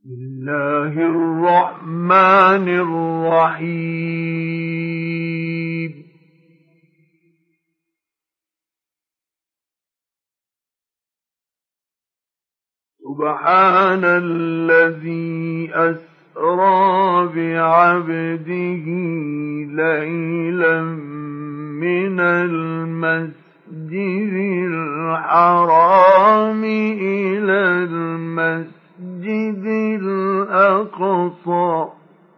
بسم الله الرحمن الرحيم. سبحان الذي أسرى بعبده ليلا من المسجد الحرام إلى المسجد الأقصى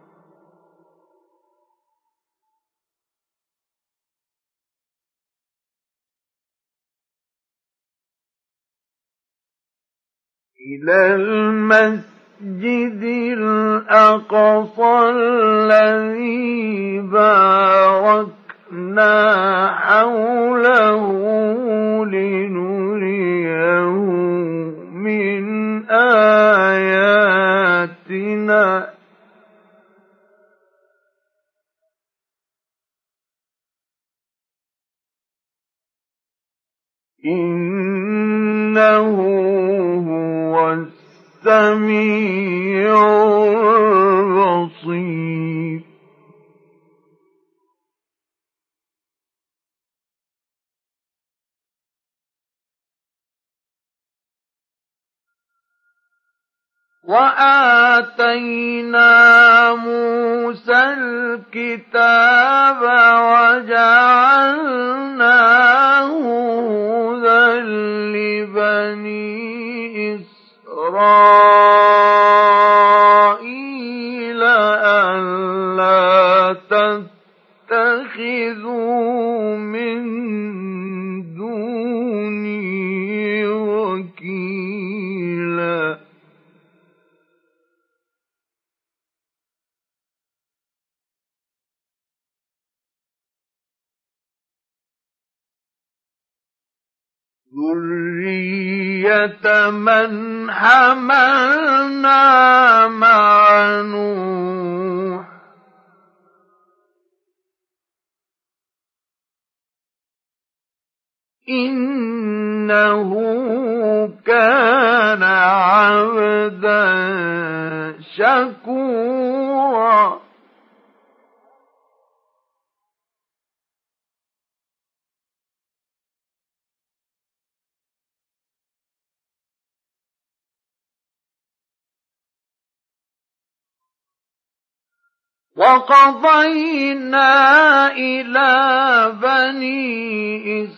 الذي باركنا حوله لنريه من آياتنا إنه هو السميع البصير. وآتينا موسى الكتاب وجعلناه هدى لبني إسرائيل ألا تتخذوا من دوني وكيلا. ذرية من حملنا مع نوح إنه كان عبدا شكورا. وقضينا إلى بني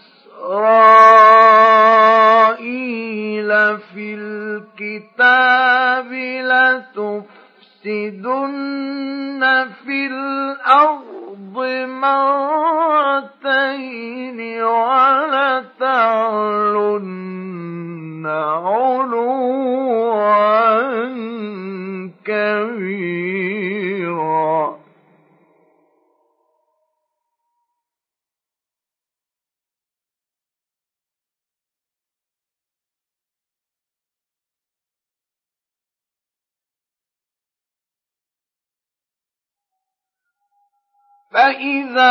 إسرائيل في الكتاب لتفسدن في الأرض مرتين ولتعلن علوا كبيرا. فإذا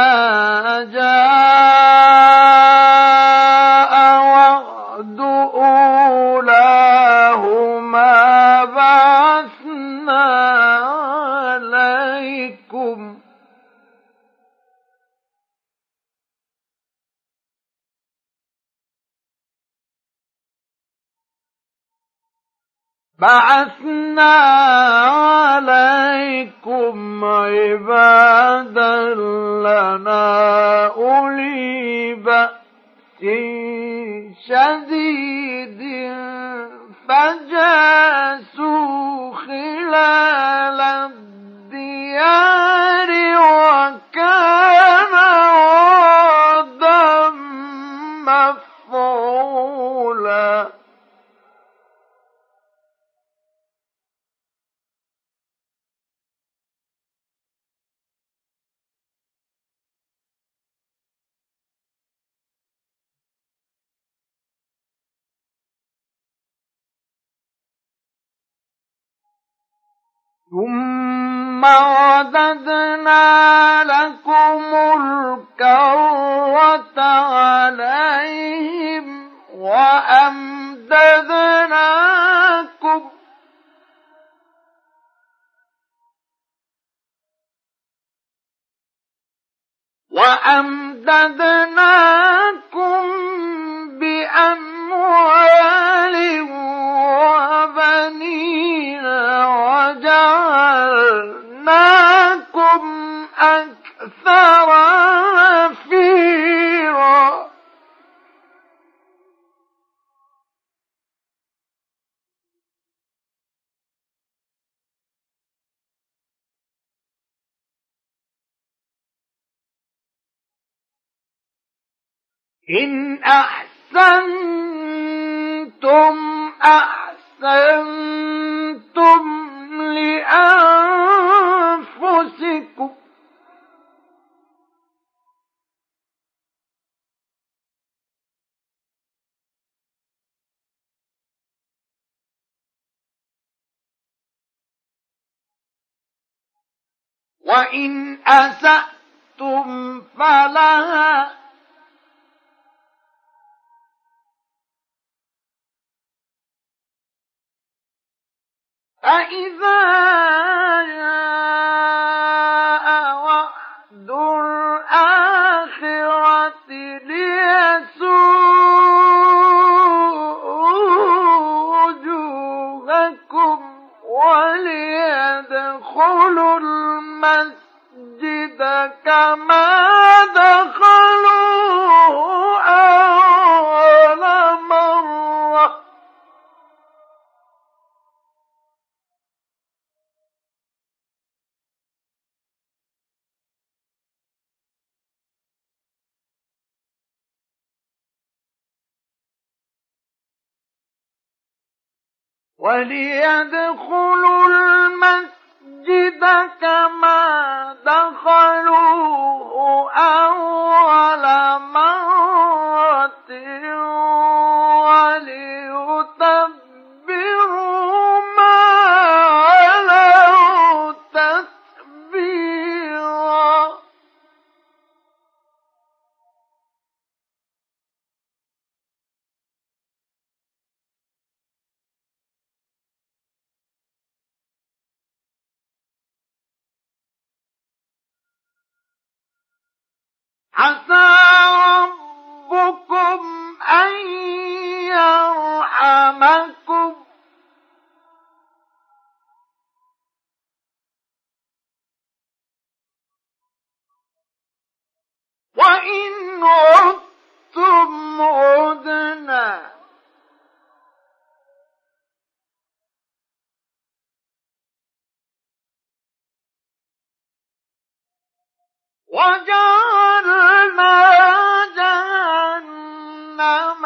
جاء وعد أولاهما بعثنا عليكم عبادا لنا أولي بأس شديد فجاسوا خلال الديار وكان وعدا مفعولا. ثم رددنا لكم الكرة عليهم وأمددناكم وأمددناكم بأموال وبنين وجعلناكم أكثر نفيرا. إن أحسنتم أحسنتم لأنفسكم وإن أسأتم فلها فإذا جاء وعد الآخرة ليسوءوا وجوهكم وليدخلوا المسجد كما دخلوه أول مرة وليدخلوا المسجد كما دخلوه أول مرة وليتبروا ما علوا تتبيرا. عسى ربكم أن يرحمكم وإن عدتم عدنا وجعلنا جهنم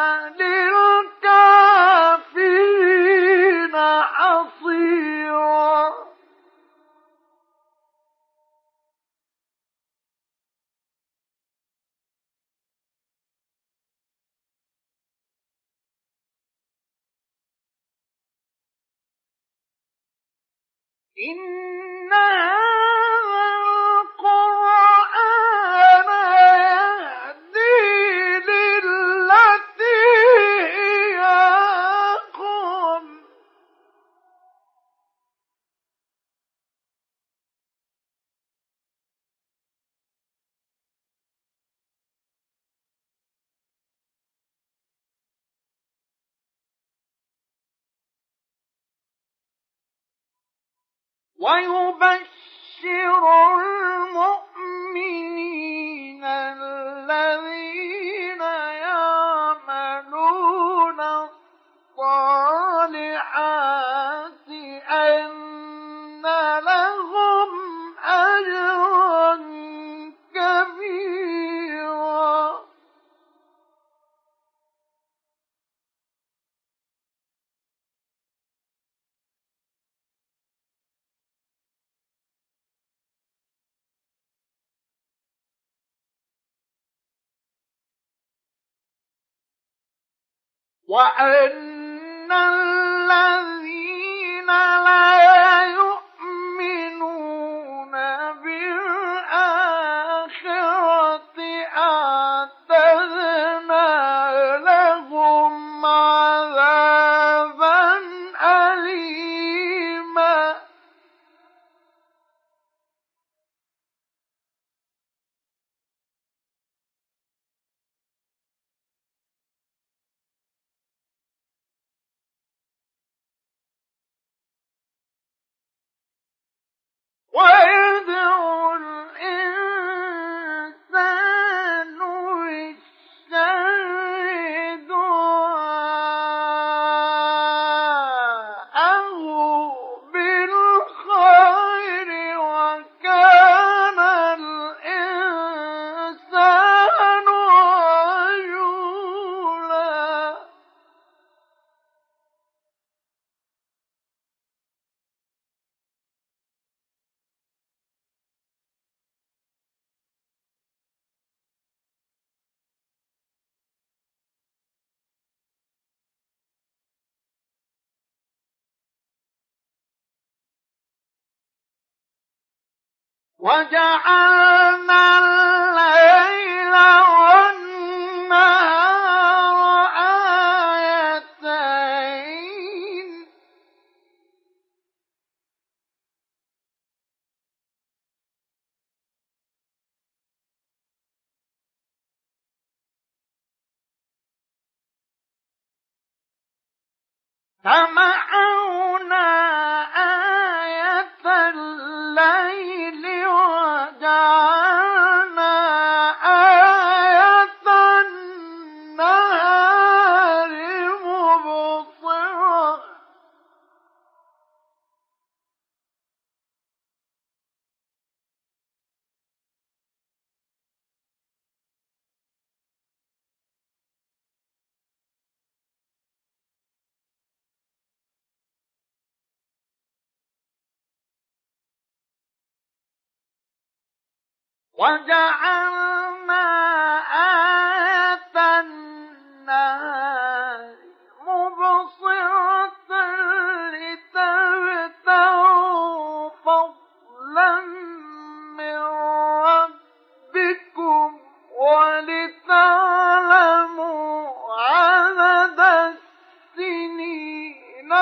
للكافرين حصيرا. إن هذا القرآن يهدي للتي هي أقوم ويبشر المؤمنين الذين يعملون الصالحات أن لهم أجرا كبيرا. وأن الذين لا يؤمنون بالآخرة أعتدنا لهم عذابا أليما. وجعلنا الليل والنهار آيتين فمحونا آية الليل وجعلنا آية النهار مبصرة وجعلنا آية النهار مبصرة لتبتغوا فضلا من ربكم ولتعلموا عدد السنين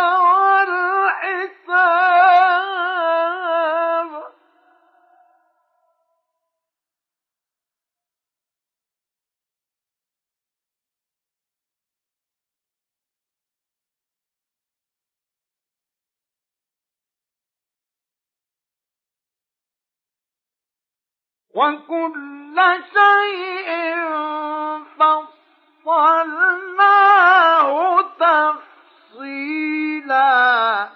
والحساب وكل شيء فصلناه تفصيلا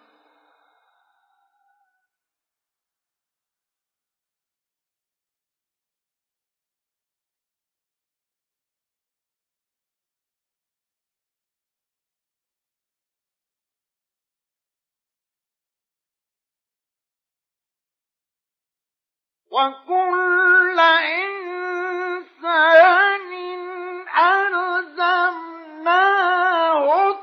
وكل إنسان ألزمناه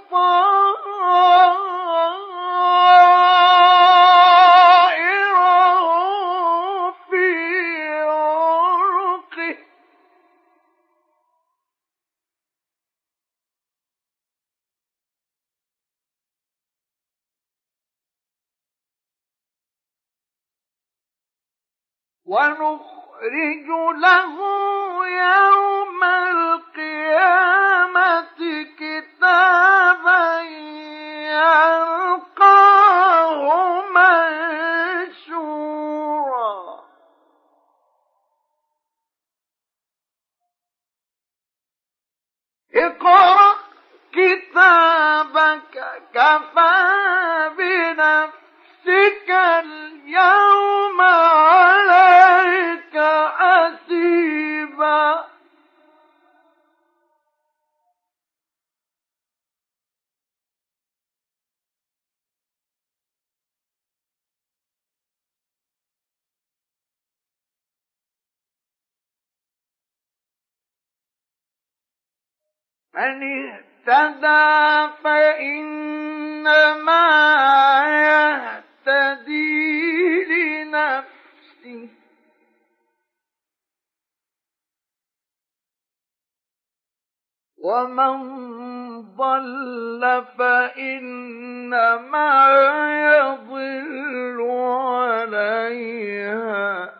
طائره في عنقه ونخرج له يوم القيامة كتابا يلقاه منشورا اقرأ كتابك كفى بنفسك اليوم عليك حسيبا من اهتدى فإنما يهتدي لنفسه ومن ضل فإنما يضل عليها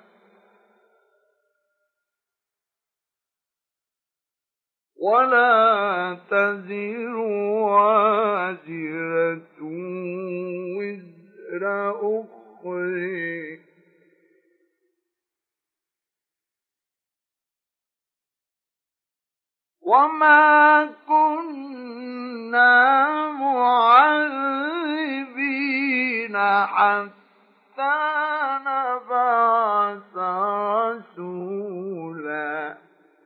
ولا تزر وازرة وزر أخرى وما كنا معذبين حتى نبعث رسولا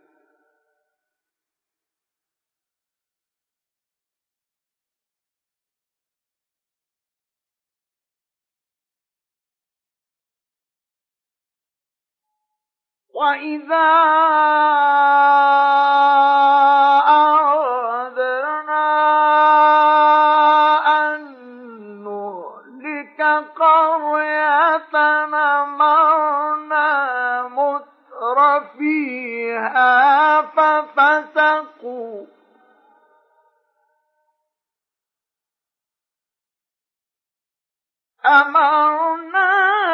وإذا أردنا أن نهلك قرية أمرنا أمرنا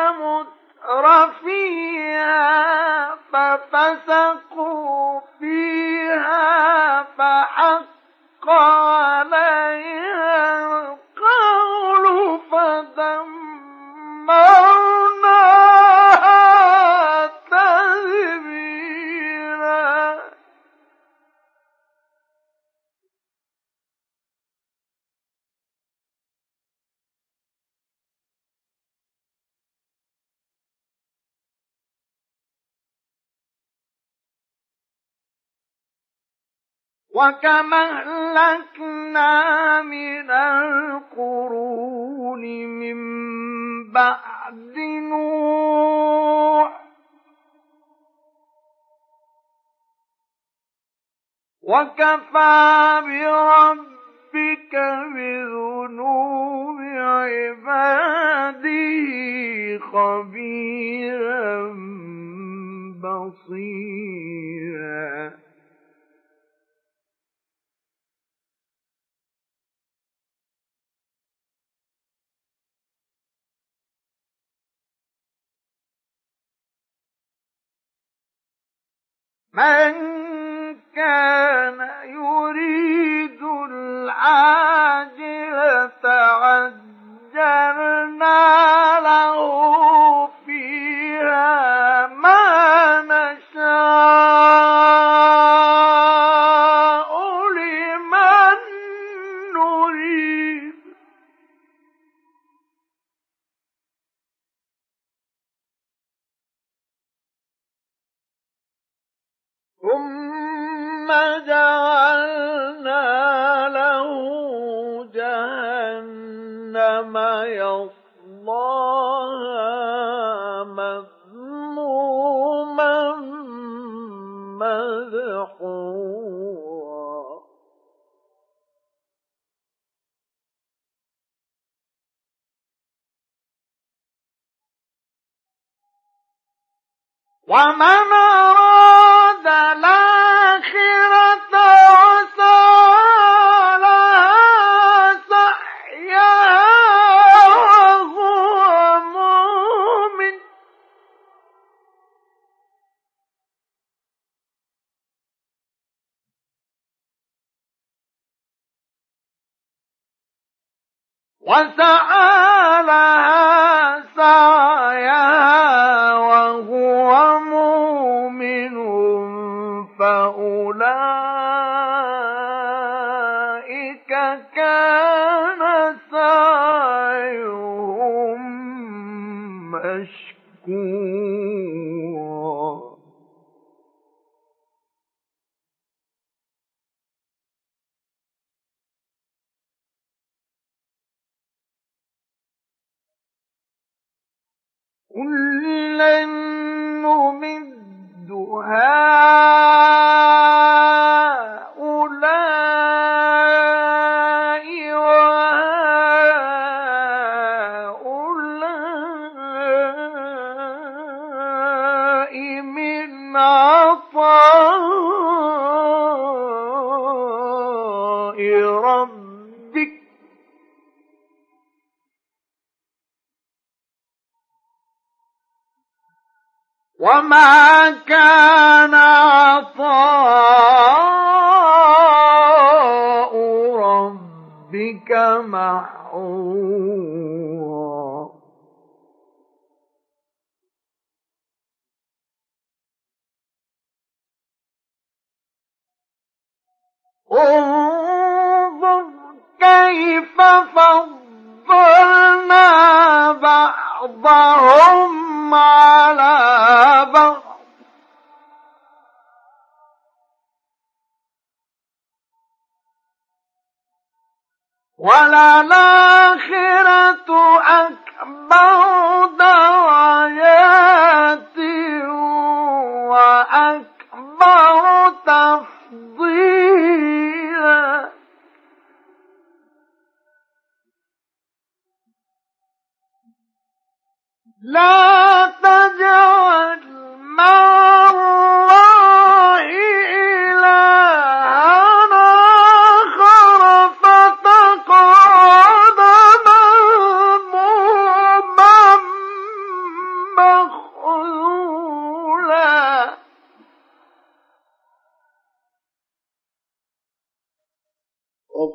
مترفيها ففسقوا فيها فحق عليها القول فدمرناها تدميرا. وكما أهلكنا من القرون من بعد نوح وكفى بربك بذنوب عباده خبيرا بصيرا. من كان يريد العاجلة عجلنا له فيها ما نشاء لمن نريد ثم جعلنا له جهنم يصلاها مذموما مدحورا. ومن أراد الآخرة وسعى لها سعيها وهو مؤمن فأولئك كان سعيهم مشكورا. كُلًّا نُمِدُّ هَٰؤُلَاءِ وَهَٰؤُلَاءِ مِنْ عَطَاءِ رَبِّكَ ۚ وَمَا كَانَ عَطَاءُ رَبِّكَ مَحْظُورًا. انظُرْ كَيْفَ فَضَّلْنَا بَعْضَهُمْ عَلَىٰ بَعْضٍ ۚ وَلَلْآخِرَةُ أَكْبَرُ دَرَجَاتٍ وَأَكْبَرُ تَفْضِيلًا. لا تجعل مع الله إلهًا آخر فتقعد مذموما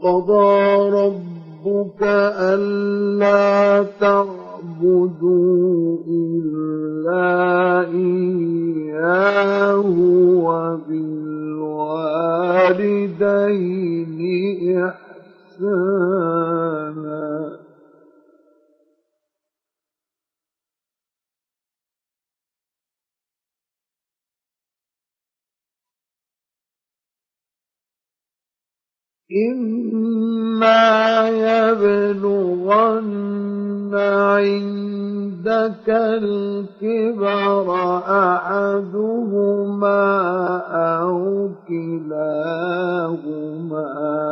وقضى ربك ألا تعبدوا إلا إياه وبالوالدين إحسانا إما يبلغن عندك الكبر أحدهما أو كلاهما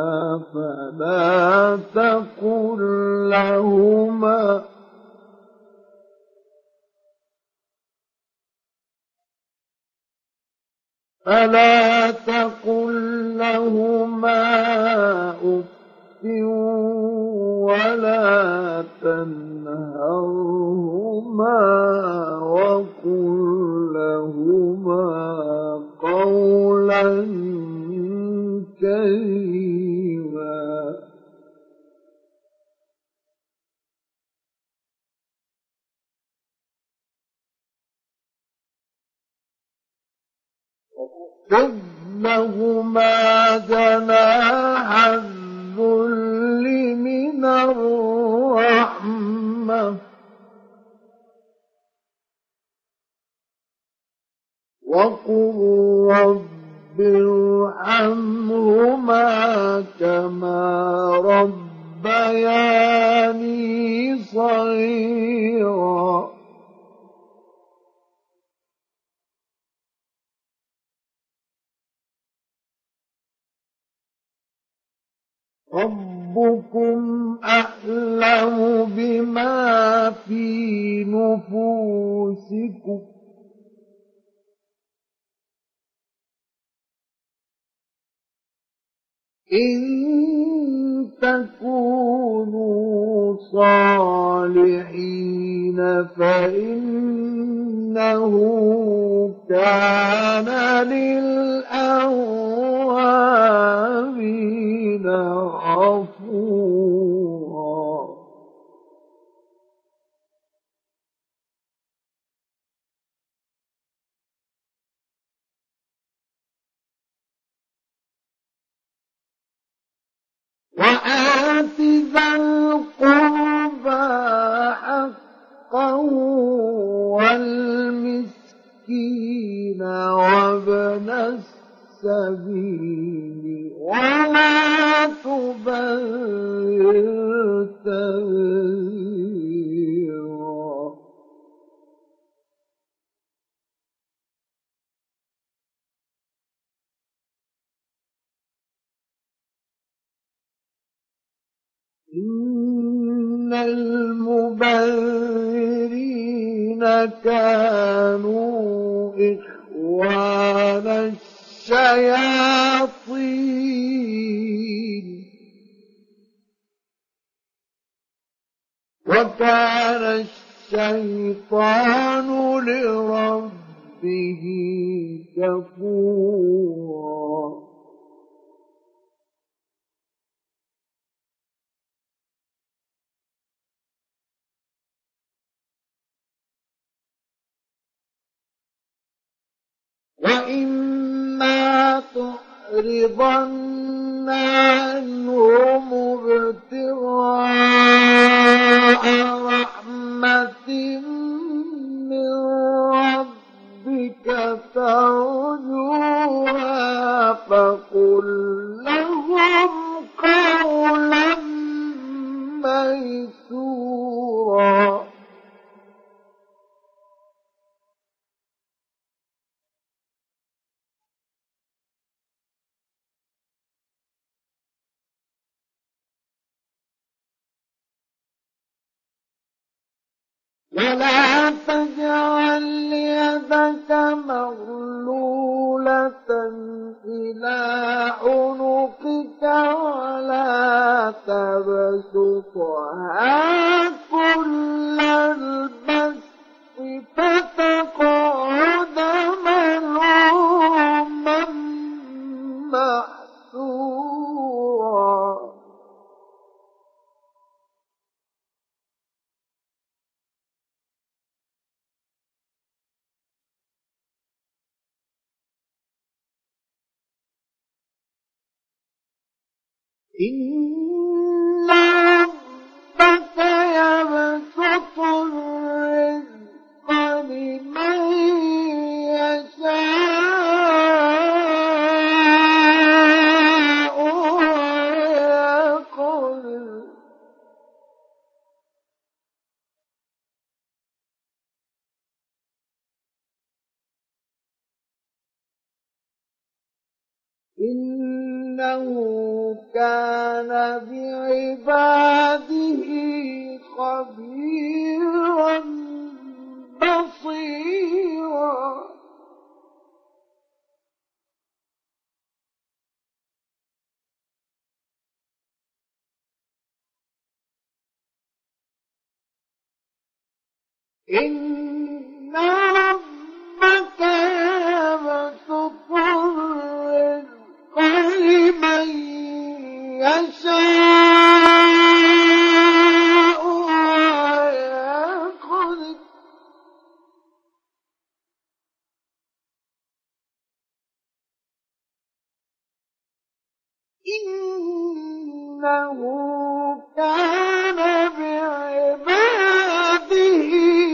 فلا تقل لهما أف ولا تنهرهما وقل لهما قولا كريما خذ لهما جناح الذل من الرحمة وقل رب ارحمهما كما ربياني صغيرا ربكم أعلم بما في نفوسكم إن تكونوا صالحين فإنه كان للأوابين غفورا وآت ذا القربى حقه والمسكين وابن السبيل ولا تبذر تبذيرا إن المبذرين كانوا إخوان الشياطين وكان الشيطان لربه كفورا وإما تعرضن عنهم ابتغاء رحمة من ربك ترجوها فقل لهم قولا ميسورا ولا تجعل يدك مغلولة إلى عنقك ولا تبسطها كل البسط فتقعد ملوما محسورا إن ربك يبسط الرزق لمن يشاء ويقدر إنه كان بعباده خبيرا بصيرا إن ربك يبسط الرزق لمن يشاء ويقدر إنه كان بعباده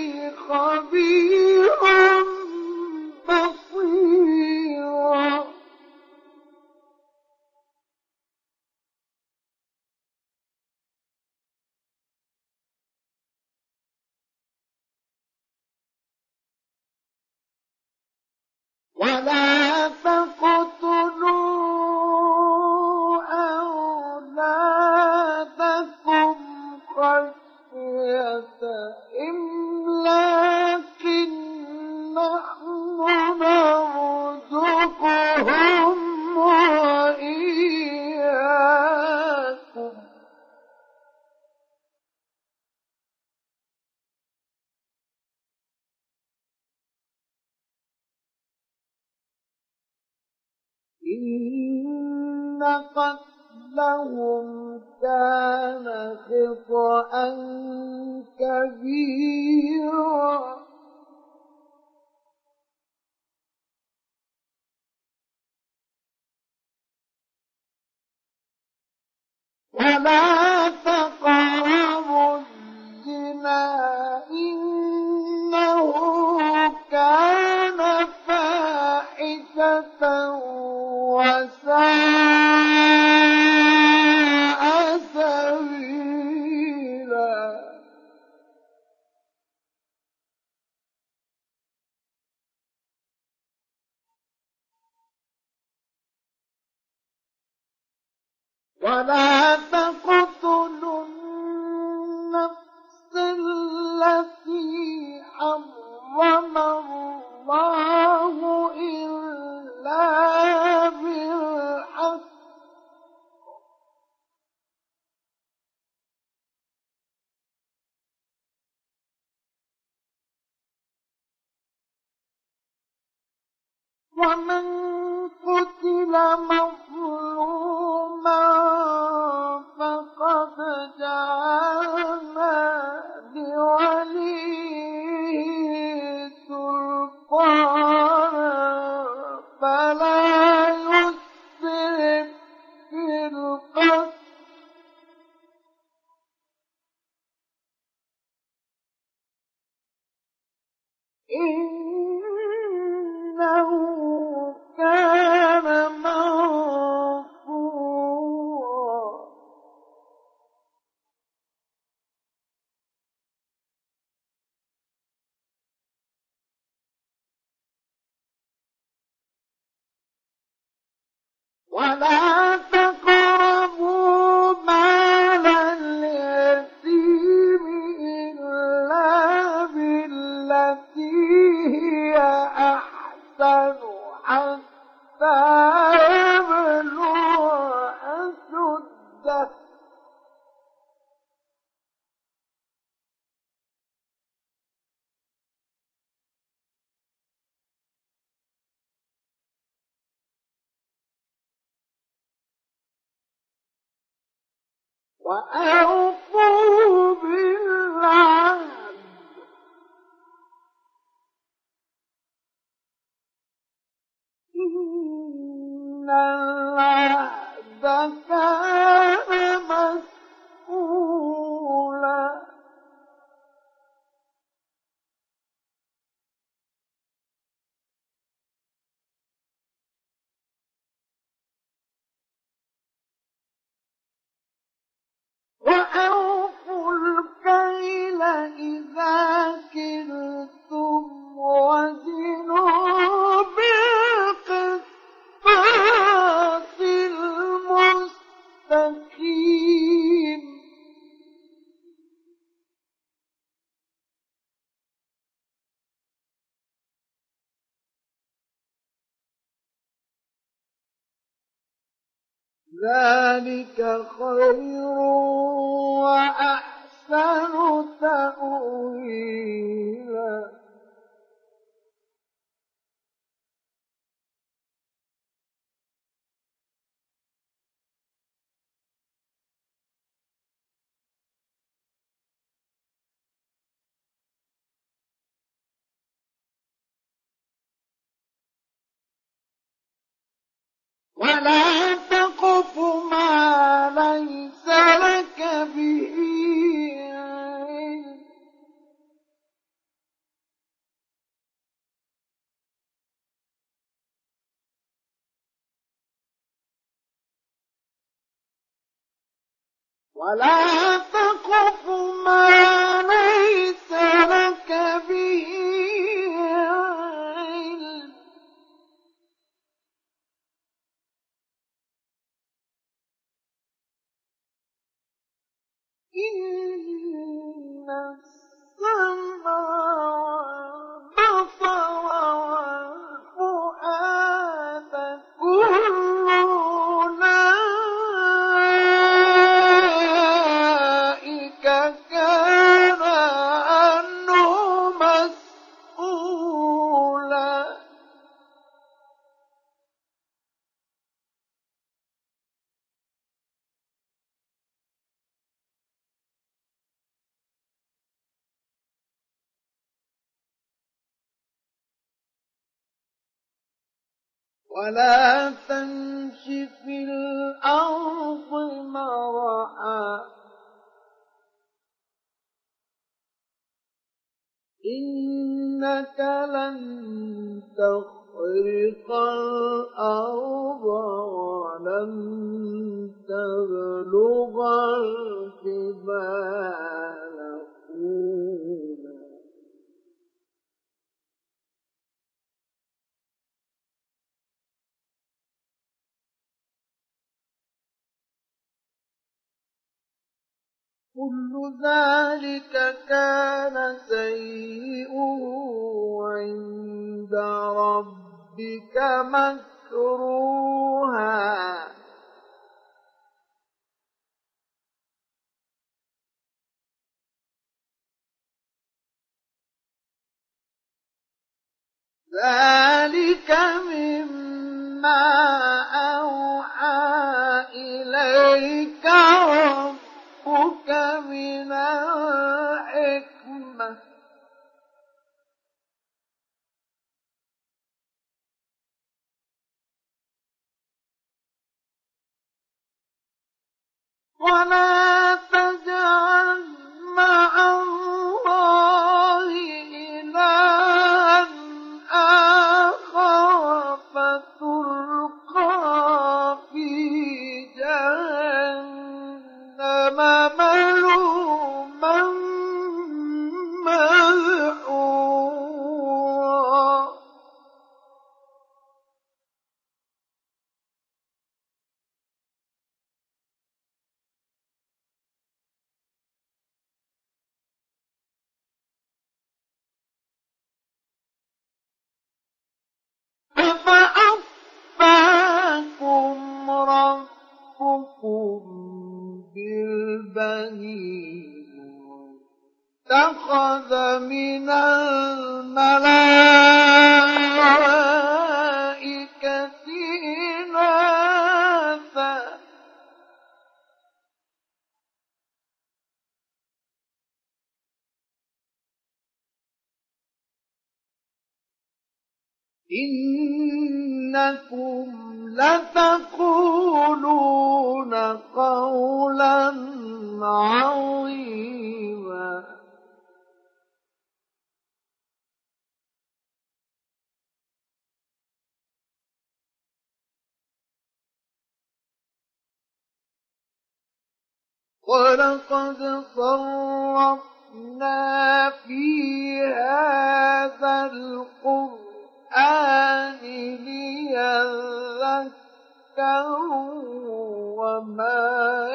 خبيرا بصيرا ولا تقتلوا أولادكم خشية إملاق نحن نرزقهم وإياكم إن قتلهم كان خطأ كبيرا ولا تقربوا الزنا إنه كان فاحشة وساء سبيلا ولا تقتلوا النفس التي حرم الله إلا بالحق ومن قتل مظلوما فقد جعلنا لوليه سلطانا فلا يسرف في القتل إنه كان منصورا ولا تقربوا مال اليتيم إلا بالتي هي أحسن حتى يبلغ أشده وأوفوا بالعهد إن العهد كان ذلك خير وأحسن تأويلا. ولا تقف ما ليس لك به علم ولا تقف ما ليس لك به علم إن السمع والبصر والفؤاد كل أولئك كان عنه مسؤولا. ولا تمش في الأرض مرحا إنك لن تخرق الأرض ولن تبلغ الجبال طولا. كل ذلك كان سيئه عند ربك مكروها. ذلك مما أوحى إليك ربك من الحكمة. ولا تجعل مع الله إلها آخر فتلقى في جهنم ملوما مدحورا. أفأصفاكم ربكم بالبنين واتخذ من الملائكة إناثا إنكم لتقولون قولا عظيما. ولقد صرفنا في هذا القرآن ليذكروا وما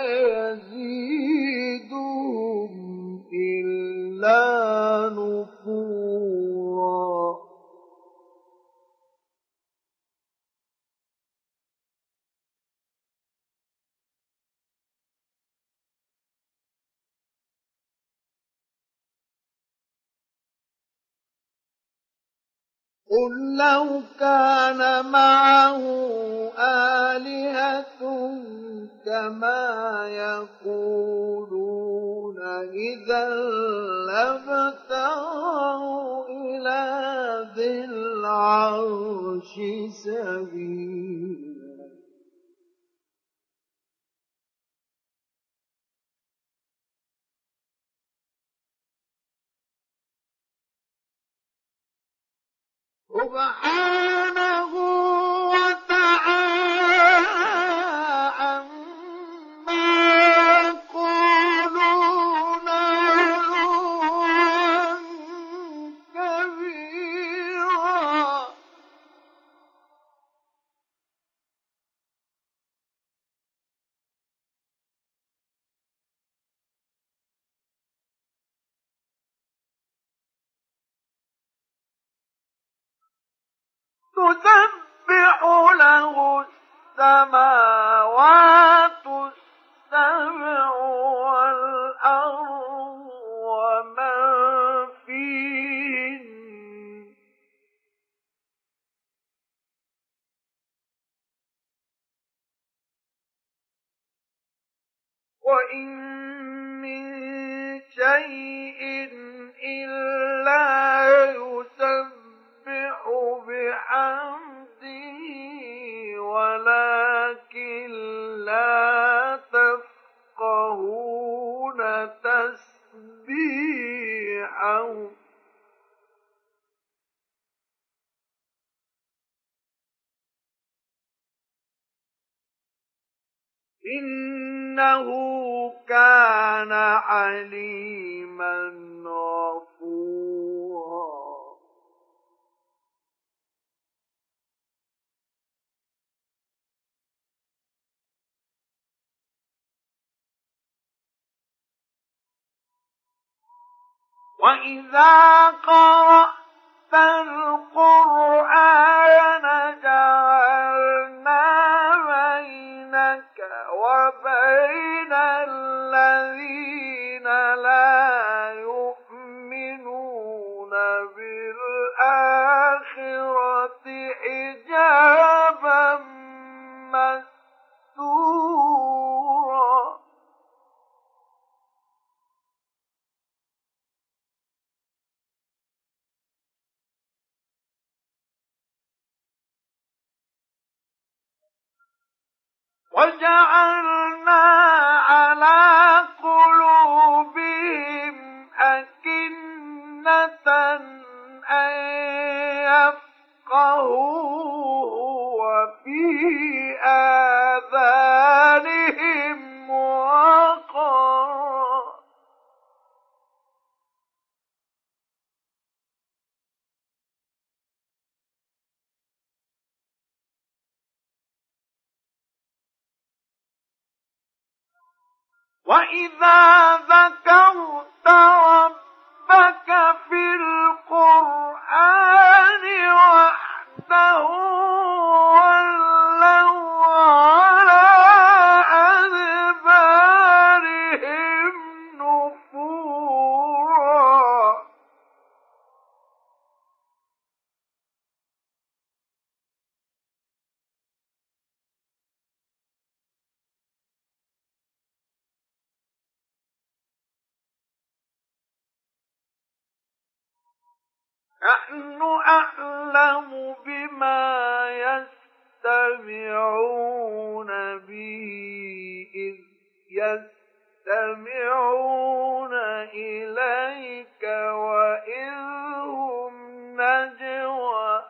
يزيدهم إلا نفورا. قل لو كان معه آلهة كما يقولون إذا لابتغوا إلى ذي العرش سبيلا سبحانه وتعالى عما يقولون علوا كبيرا تسبح له السماوات السبع والأرض ومن فيهن وإن من شيء إلا يسبح بحمده ولكن لا تفقهون تسبيحهم إنه كان عليما غفورا وإذا قرأت القرآن جعلنا بينك وبين الذين لا يؤمنون بالآخرة حجابا مستورا وجعلنا على قلوبهم أكنة أن يفقهوه وفي آذانهم وقرا وإذا ذكرت ربك في القرآن وحده ولوا على أدبارهم نفورا نحن أعلم بما يستمعون به إذ يستمعون إليك وإذ هم نجوى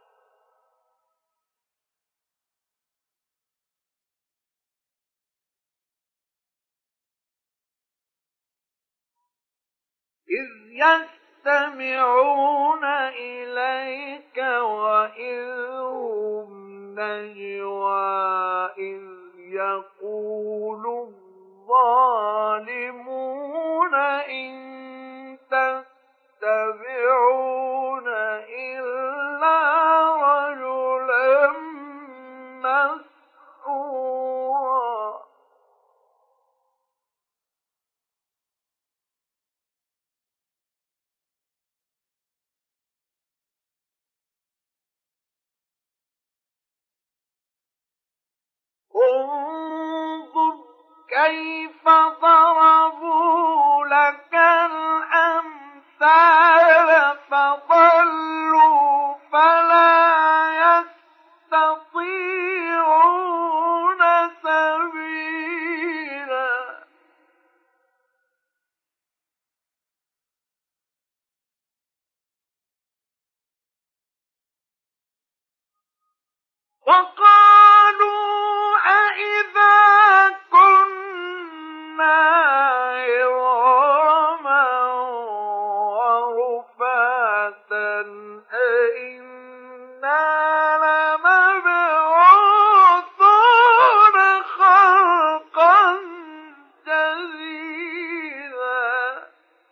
يستمعون إليك وإذ هم نجوى إذ يقول الظالمون إن تتبعون إلا رجلا مسحورا انظر كيف ضربوا لك الأمثال فضلوا فلا يستطيعون سبيلا وقالوا أإذا كنا عظاما ورفاتا أإنا لمبعوثون خلقا جديدا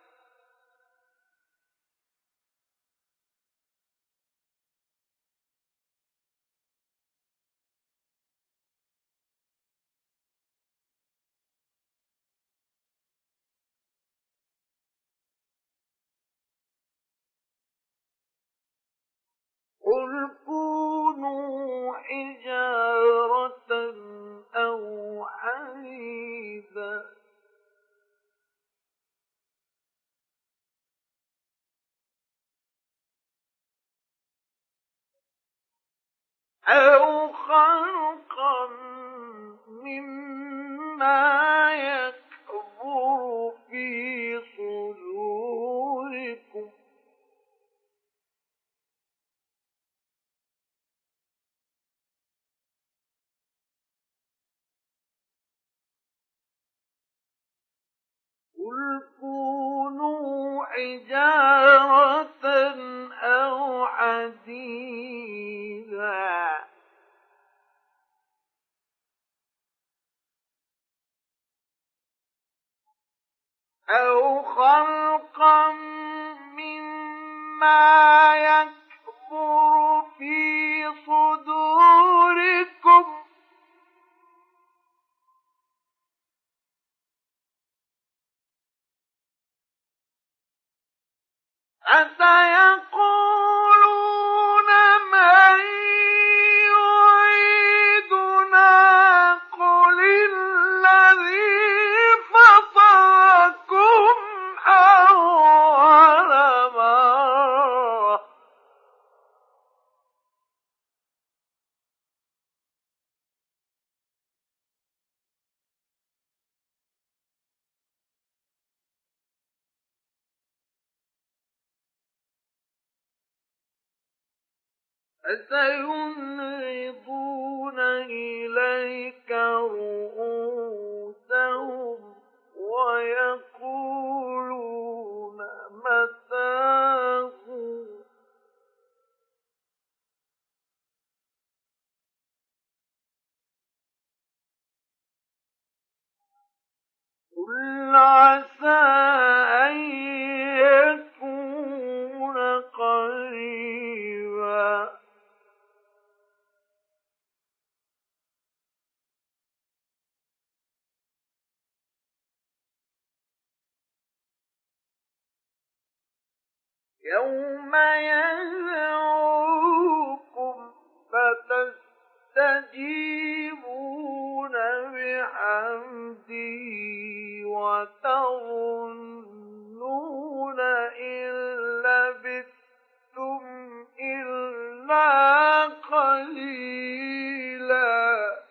قل كونوا حجارة أو حديدا أو خلقا مما يكبر في صدوركم قل كونوا حجارة أو حديدا أو خلقا مما يكبر في صدوركم فسيقولون من يعيدنا قل الذي فطركم أول مرة فسينغضون إليك رؤوسهم ويقولون متاه قل عسى أن يكون قريبا يوم يدعوكم فتستجيبون بحمده وتظنون إن لبثتم إلا قليلا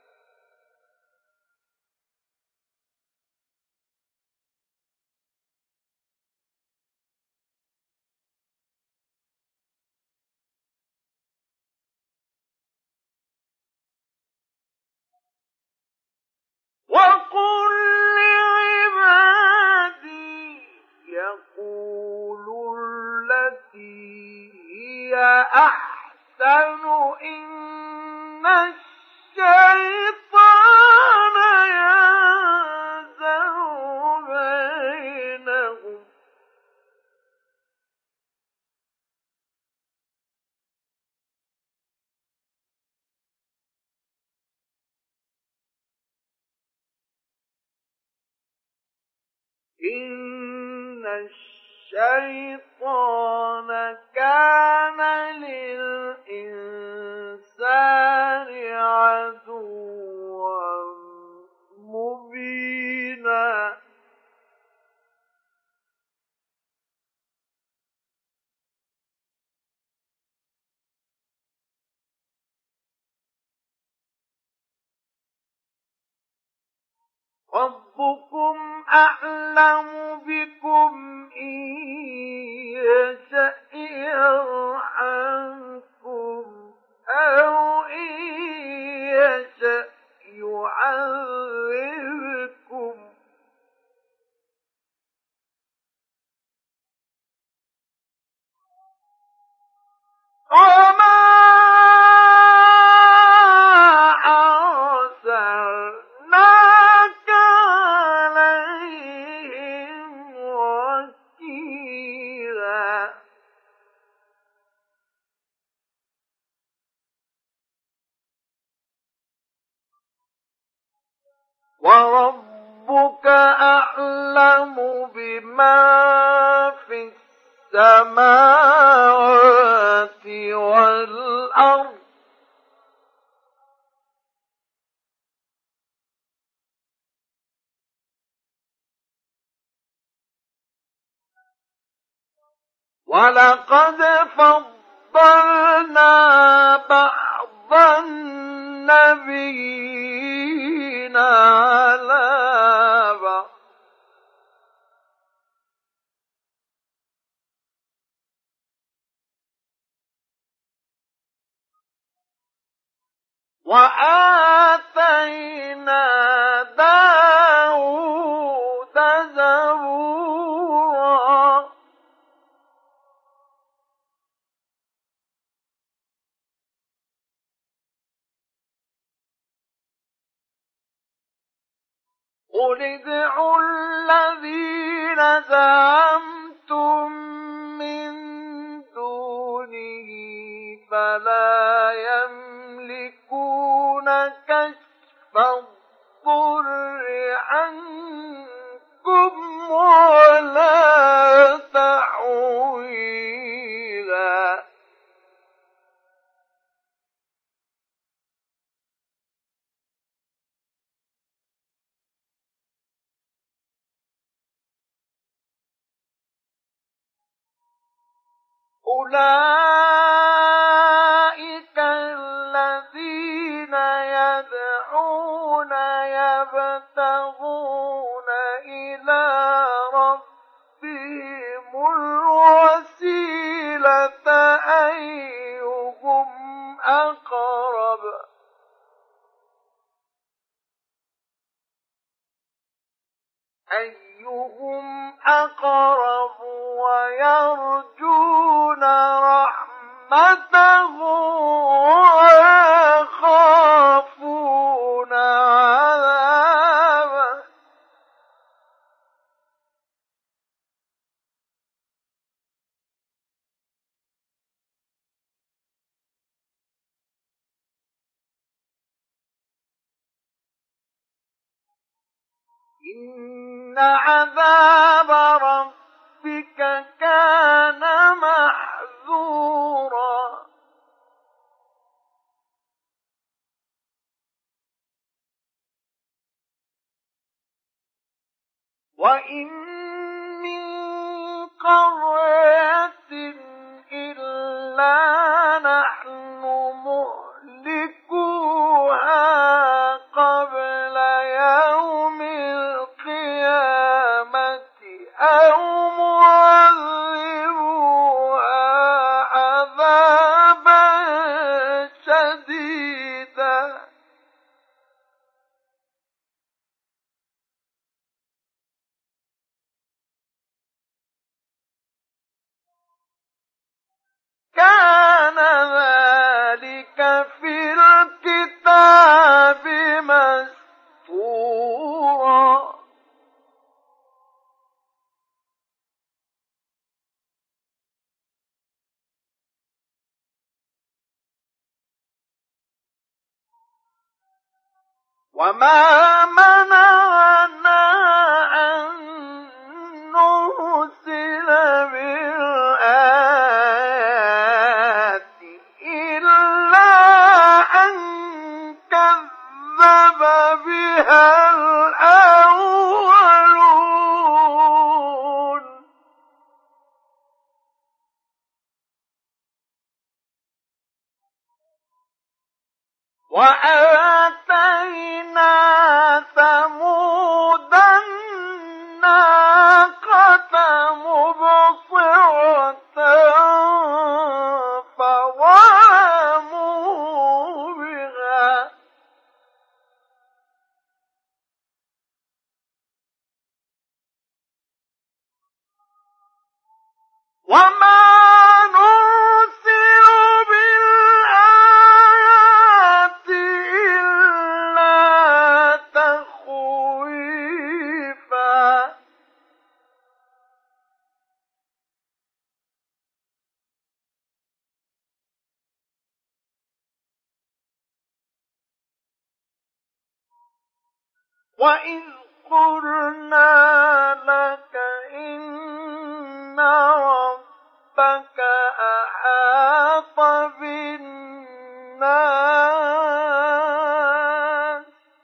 وقل لعبادي يقولوا التي هي أحسن إن الشيطان ينزغ بينهم إن الشيطان كان للإنسان عدوا ربكم أعلم بكم إن يشأ يرحمكم أو إن يشأ يعذبكم وما أرسلناك عليهم وكيلا وربك أعلم بما في السماوات والأرض ولقد فضلنا بعض النبيين على بعض وآتينا داود زبورا قل ادعوا الذين زعمتم من دونه فلا يملكون كشف الضر عنكم ولا تحويلا أولئك الذين يدعون يبتغون إلى ربهم الوسيلة أيهم أقرب ويرجون رحمته ويخافون عذابه إن عذاب ربك كان محذورا وإن من قرية إلا نحن مهلكوها قبل يوم القيامة أو معذبوها عذابا شديدا كان ذلك في الكتاب مسطورا وما منعنا أن نرسل بالآيات إلا أن كذب بها الأولون وآتينا ثمود وإذ قلنا لك إن ربك أحاط بالناس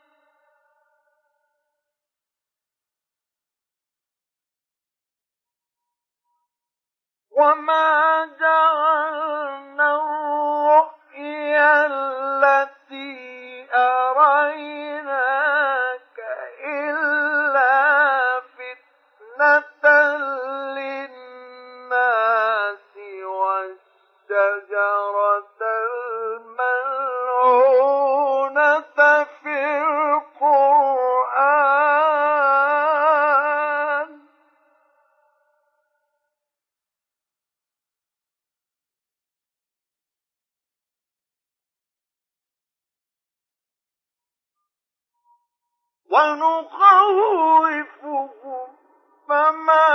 وما جعلنا الرؤيا التي أريناك إلا فتنة للناس والشجرة الملعونة في القرآن ونخوفهم فما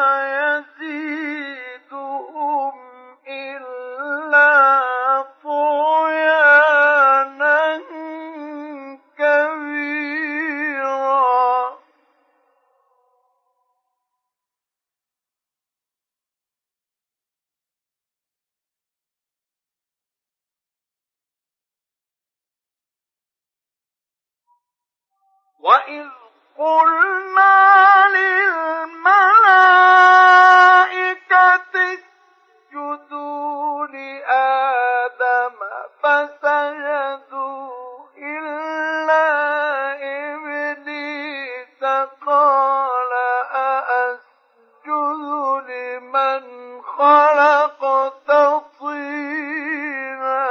يزيدهم إلا طغيانا كبيرا وإذ قلنا للملائكة اسجدوا لآدم فسجدوا إلا إبليس قال أأسجد لمن خلقت طينا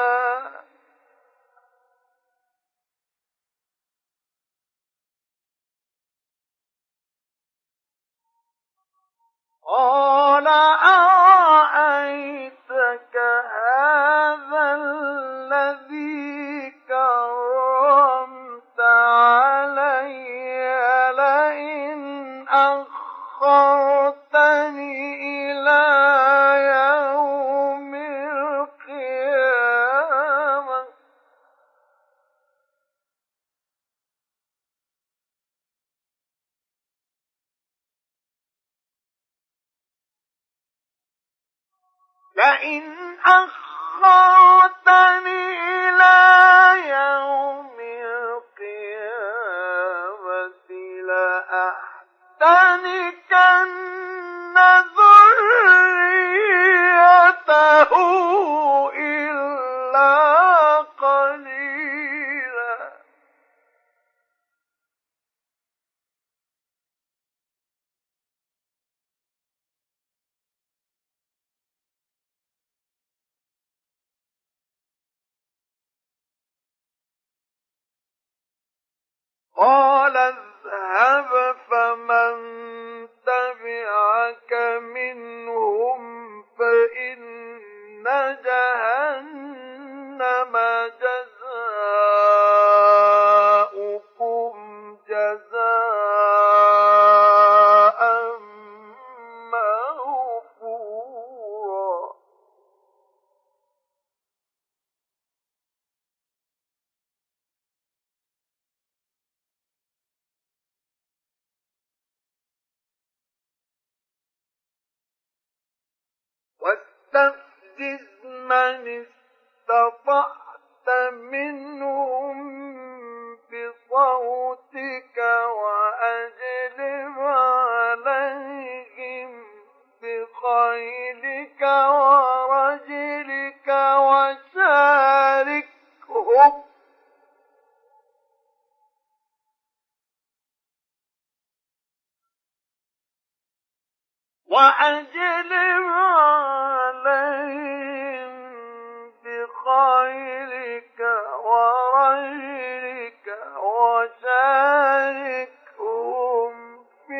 قال أرأيتك هذا الذي كرمت علي لئن أخرتني إلى يوم القيامة لئن أخرتني إلى يوم القيامة لأحتنكن ذريته إلا قليلا قال اذهب فمن تبعك منهم فإن جهنم جزاؤكم جزاء موفورا واستفزز من استطعت منهم بصوتك وأجلب عليهم بخيلك ورجلك وأجلب عليهم بخيلك ورجلك وشاركهم في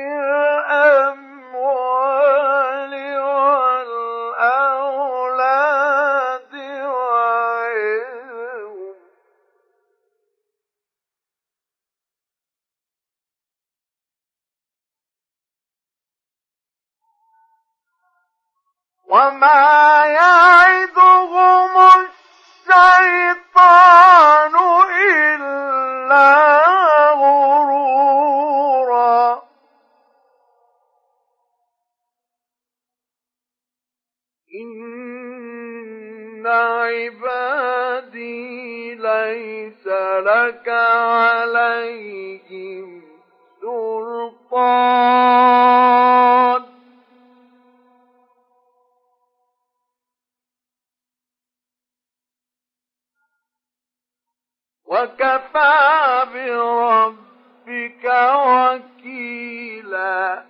الأموال والأولاد وعظهم وما يعدهم الشيطان إلا غرورا عبادي ليس لك عليهم سلطان وكفى بربك وكيلا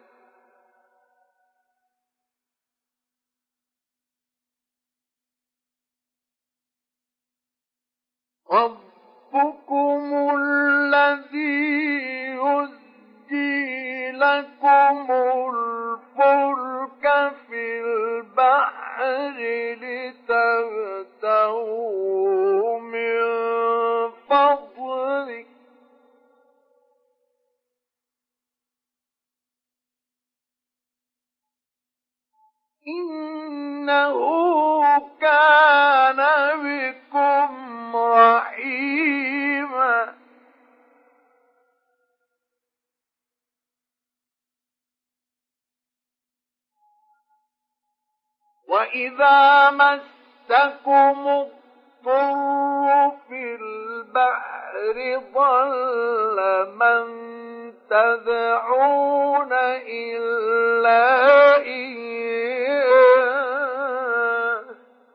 ربكم الذي يزجي لكم الفلك في البحر لتبتغوا من فضله إنه كان بكم رحيما وإذا مسكم الضر في البحر ضل من تدعون إلا إياه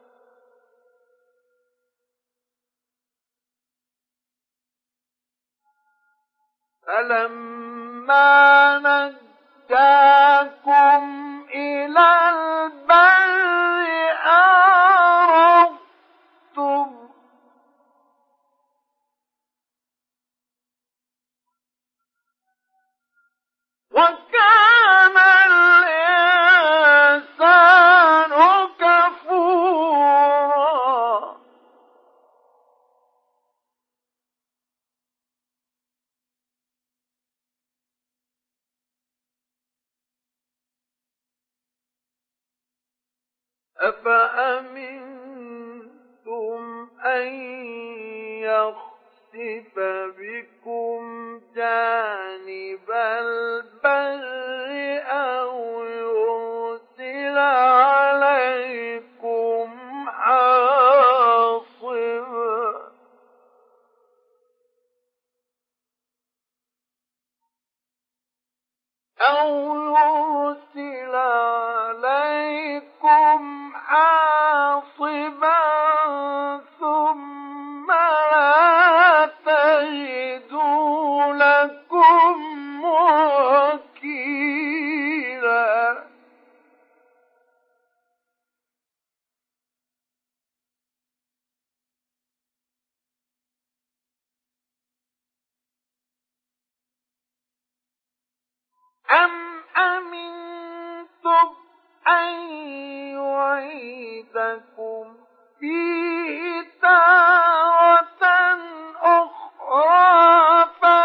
فلما نجاكم إلى البر أعرضتم وكان الإنسان كفورا أفأمنتم أن يخسف بكم جانب البر أو يرسل عليكم حاصبا ثم لا تجدوا لكم وكيلا أم أمنتم أن يعيدكم فيه تارة أخرى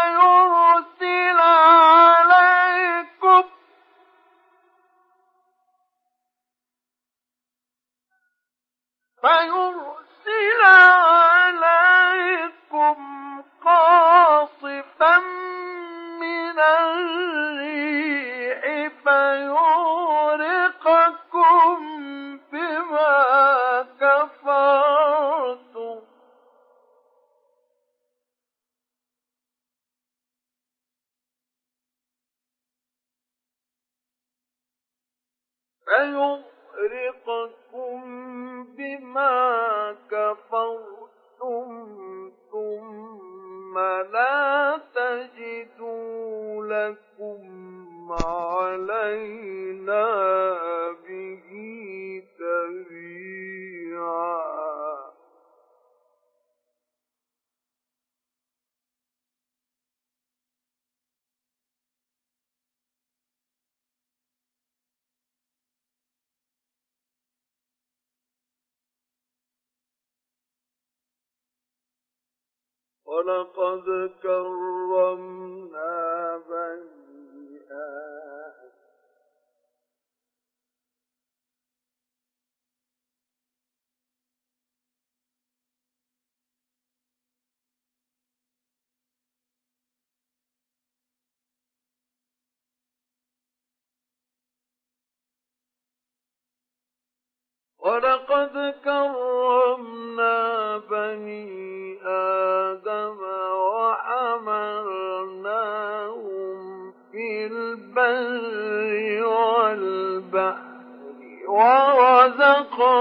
فيرسل عليكم قاصفا من الريح فيغرقكم بما كفرتم ثم لا تجدوا لكم علينا به تبيعا ولقد كرمنا بني آدم ولقد كرمنا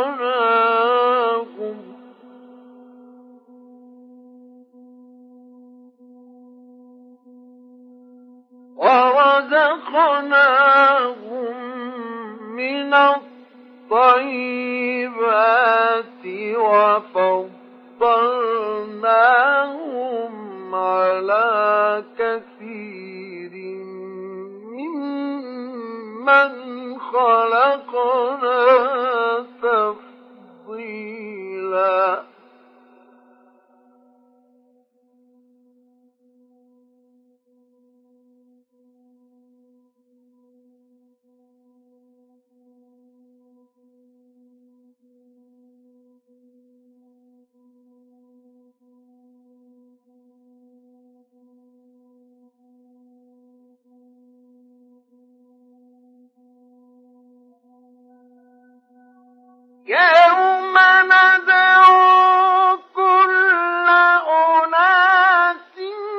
ورزقناهم من الطيبات وفضلناهم على كثير ممن خلقنا تفضيلا. يوم ندعو كل أناس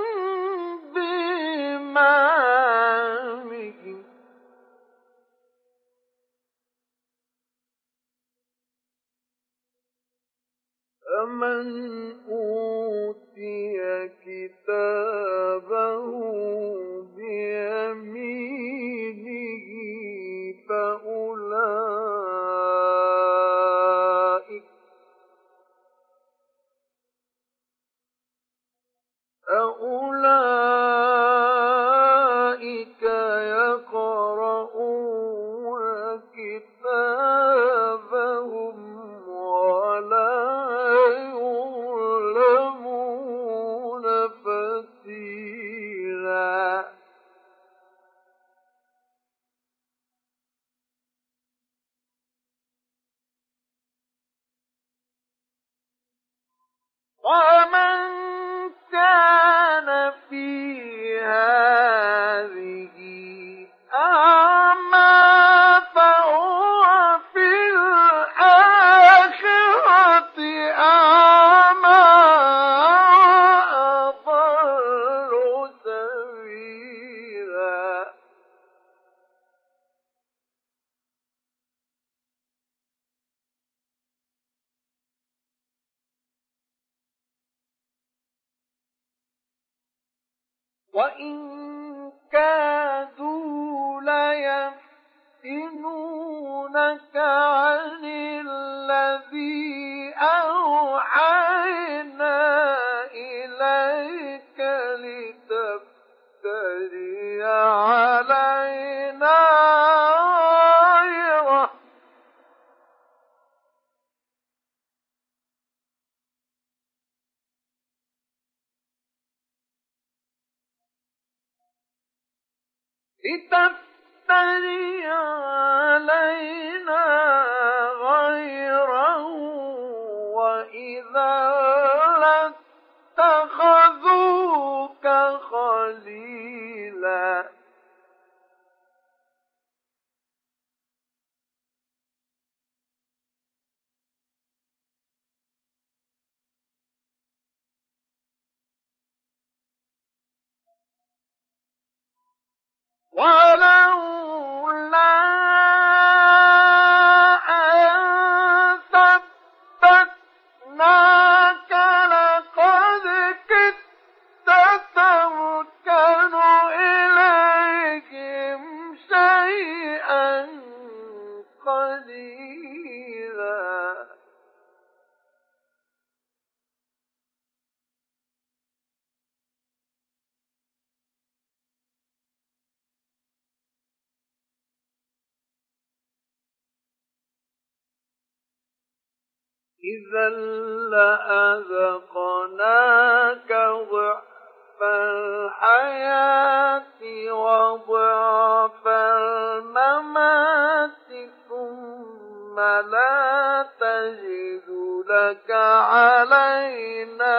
بإمامهم فمن أوتي كتابه بيمينه فأولئك يقرؤون كتابهم ولا يظلمون فتيلا. ومن كان في هذه أعمى فهو في الآخرة أعمى وأضل سبيلا. وإن كادوا ليفتنونك عن الذي أوحينا إليك لتفتري علينا غيره وإذا لاتخذوك خليلا. ولولا أن ثبتناك لقد كدت تركن إليهم شيئا قليلا. إذا لأذقناك ضعف الحياة وضعف الممات ثم لا تجد لك علينا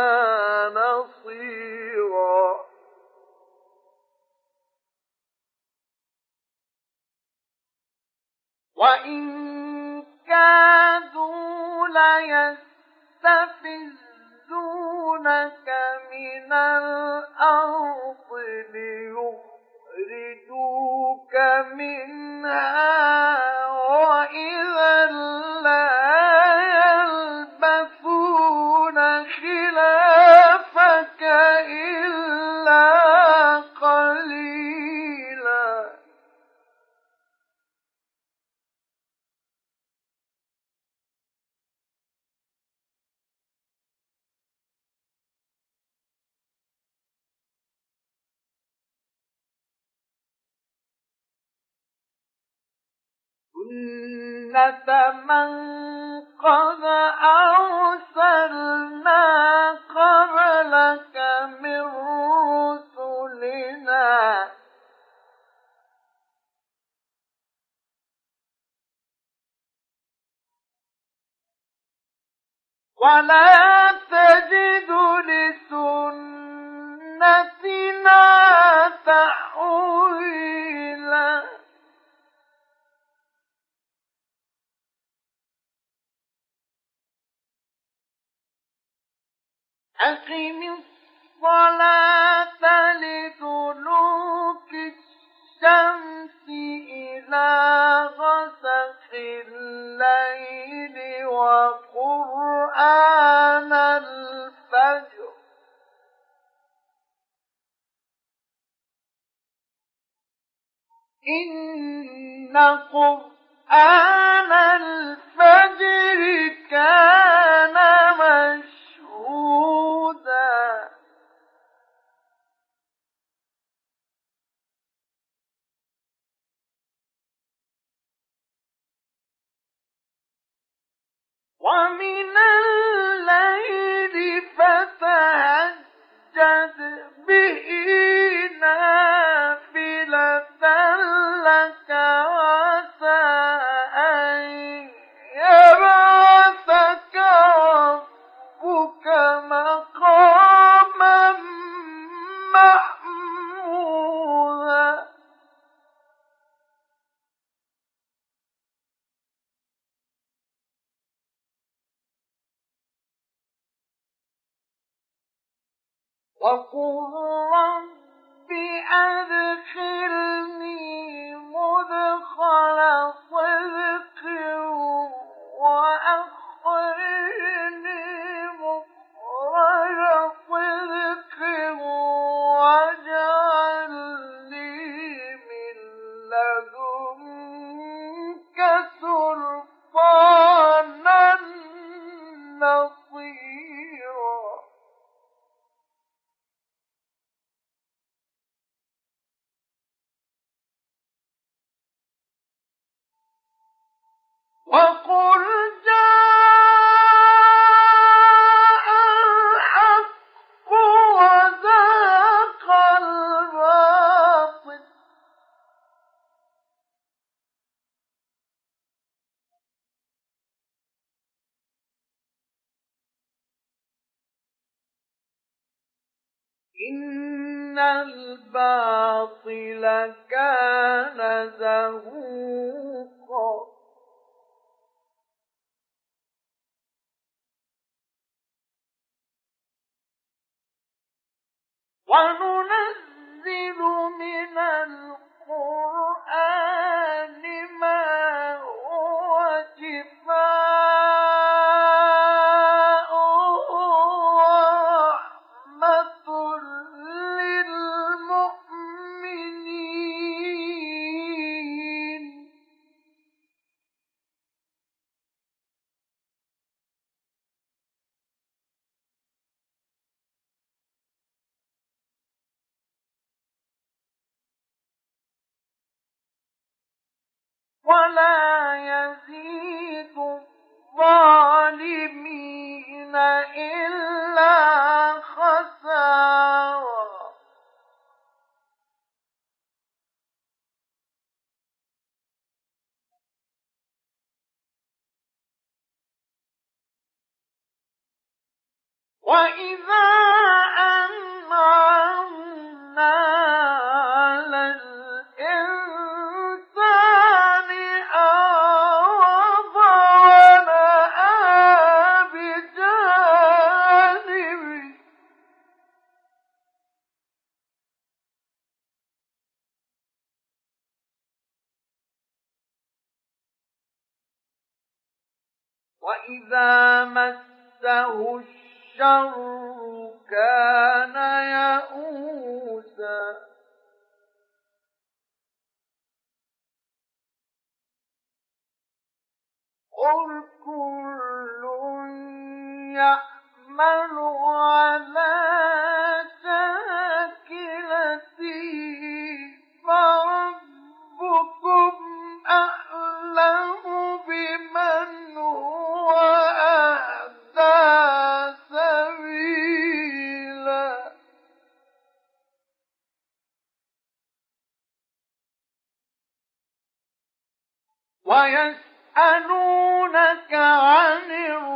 نصيرا. وإن كادوا ليستفزونك من الأرض ليخرجوك منها وإذا لا سُنَّةَ مَن قَدْ أَرْسَلْنَا قَبْلَكَ مِن رُّسُلِنَا وَلَا تَجِدُ لِسُنَّتِنَا تَحْوِيلًا أقم الصلاة لدلوك الشمس إلى غسق الليل وقرآن الفجر إن قرآن الفجر كان مشهودا ومن الليل فتهجد به نافلة لك وعسى أن يبعثك ربك مقاما محمودا وقل رب أدخلني مدخل صدق وأخرجني مخرج صدق واجعل لي من لدنك سلطانا نصيرا وقل جاء الحق وزهق الباطل إن الباطل كان زهوقا وننزل من القرآن ما هو شفاء ورحمة للمؤمنين ولا يزيد الظالمين إلا خسارا وإذا أنعمنا على الإنسان أعرض ونأى بجانبه وإذا مسه الشر كان يئوسا قل كل يعمل على شاكلته فربكم أعلم ويسألونك عن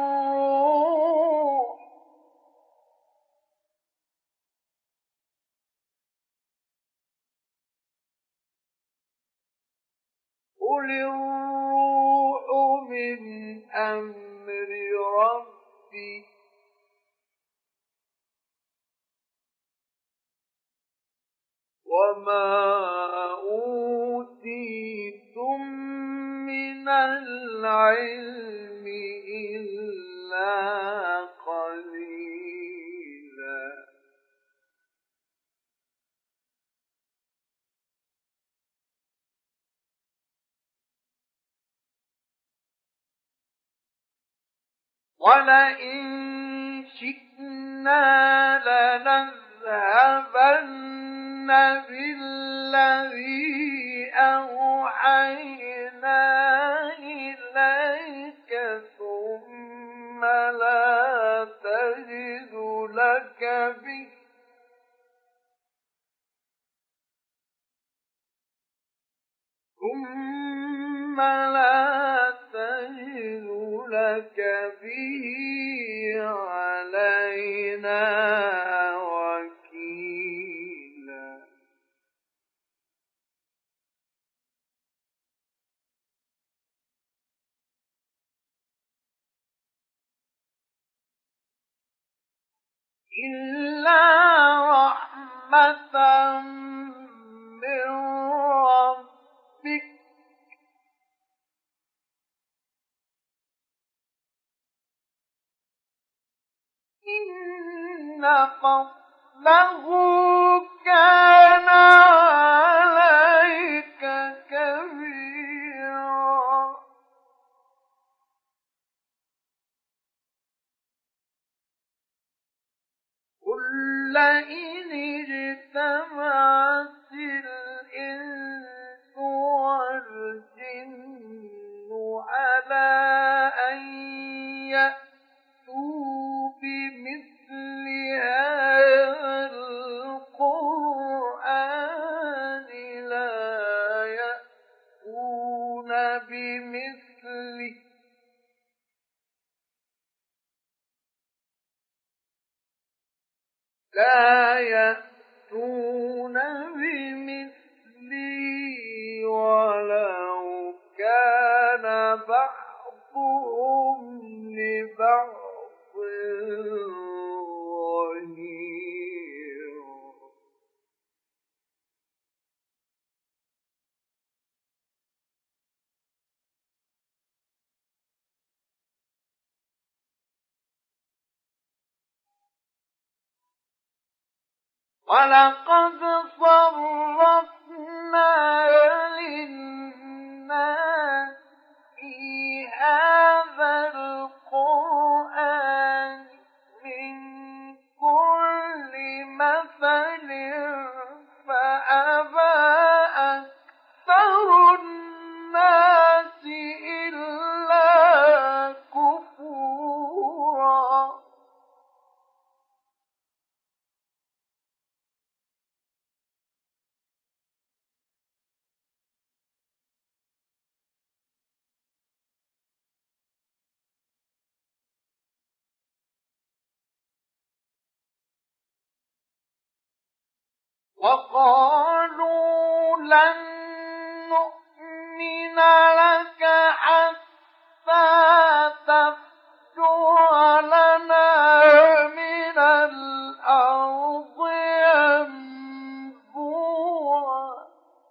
الروح قل الروح من أمر ربي وما أوتيتم من العلم إلا قليلا ولئن شئنا لنذهبن بالذي أوحينا إليك ثم لا تجد لك به علينا وكيلا إلا رحمة من ربك إن فضله كان عليك كبيرا قل لئن اجتمعت الإنس والجن على أن يأتوا بمثل هذا القرآن لا يأتون بمثله ولو كان بعضهم لبعض ظهيرا ولقد صرفنا للناس في هذا القرآن من كل مثل فأبى أكثر الناس إلا كفورا وقالوا لن نؤمن لك حتى تفجر لنا من الأرض ينبوعا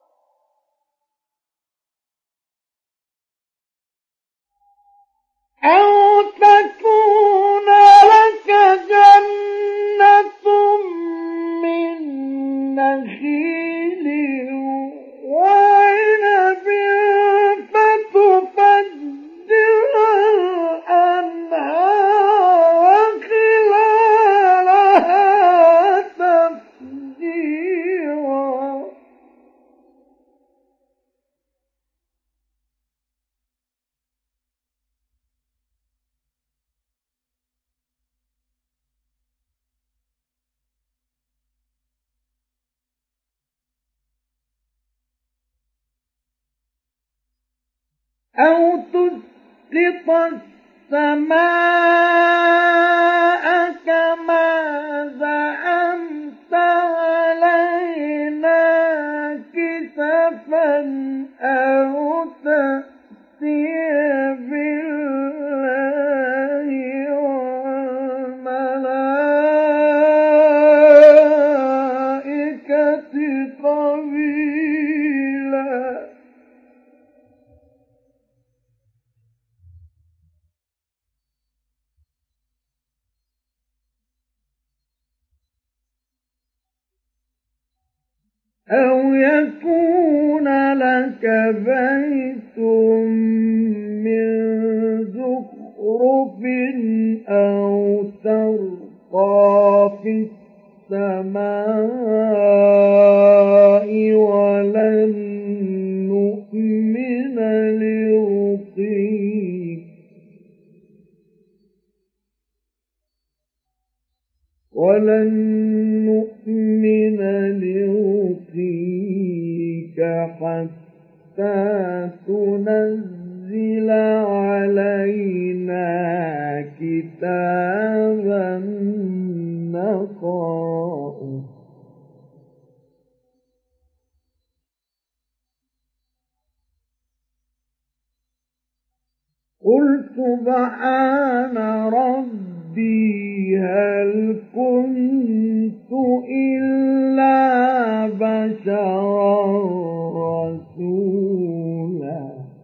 أو تكون لك جنة من نخيل وعنب فتفجر أو تسقط السماء كما زعمت علينا كسفا أو تأتي بالله والملائكة قبيلا أو يكون لك بيت من زخرف أو ترقى في السماء ولن نؤمن لرقيك حتى تنزل علينا كتابا نقرأه قل سبحان ربي هل كنت إلا بشرا رسولا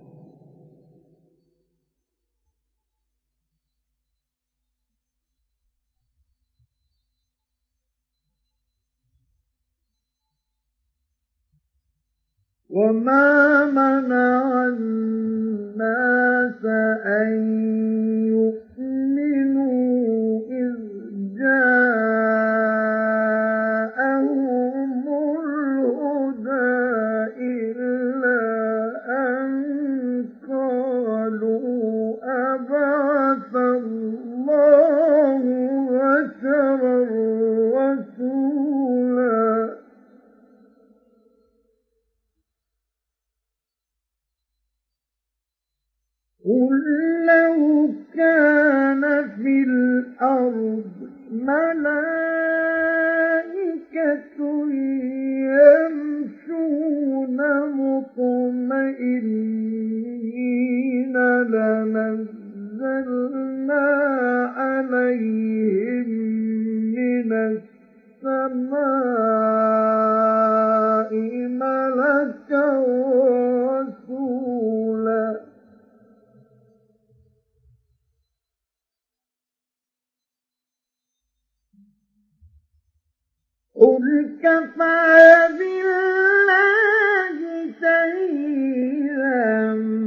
وما منع الناس أن يؤمنوا إذ جاءهم الهدى إلا أن قالوا أبعث الله بشرا رسولا قل لو كان في الأرض ملائكة يمشون مطمئنين لنزلنا عليهم من السماء ملكا رسولا قل كفى بالله شهيدا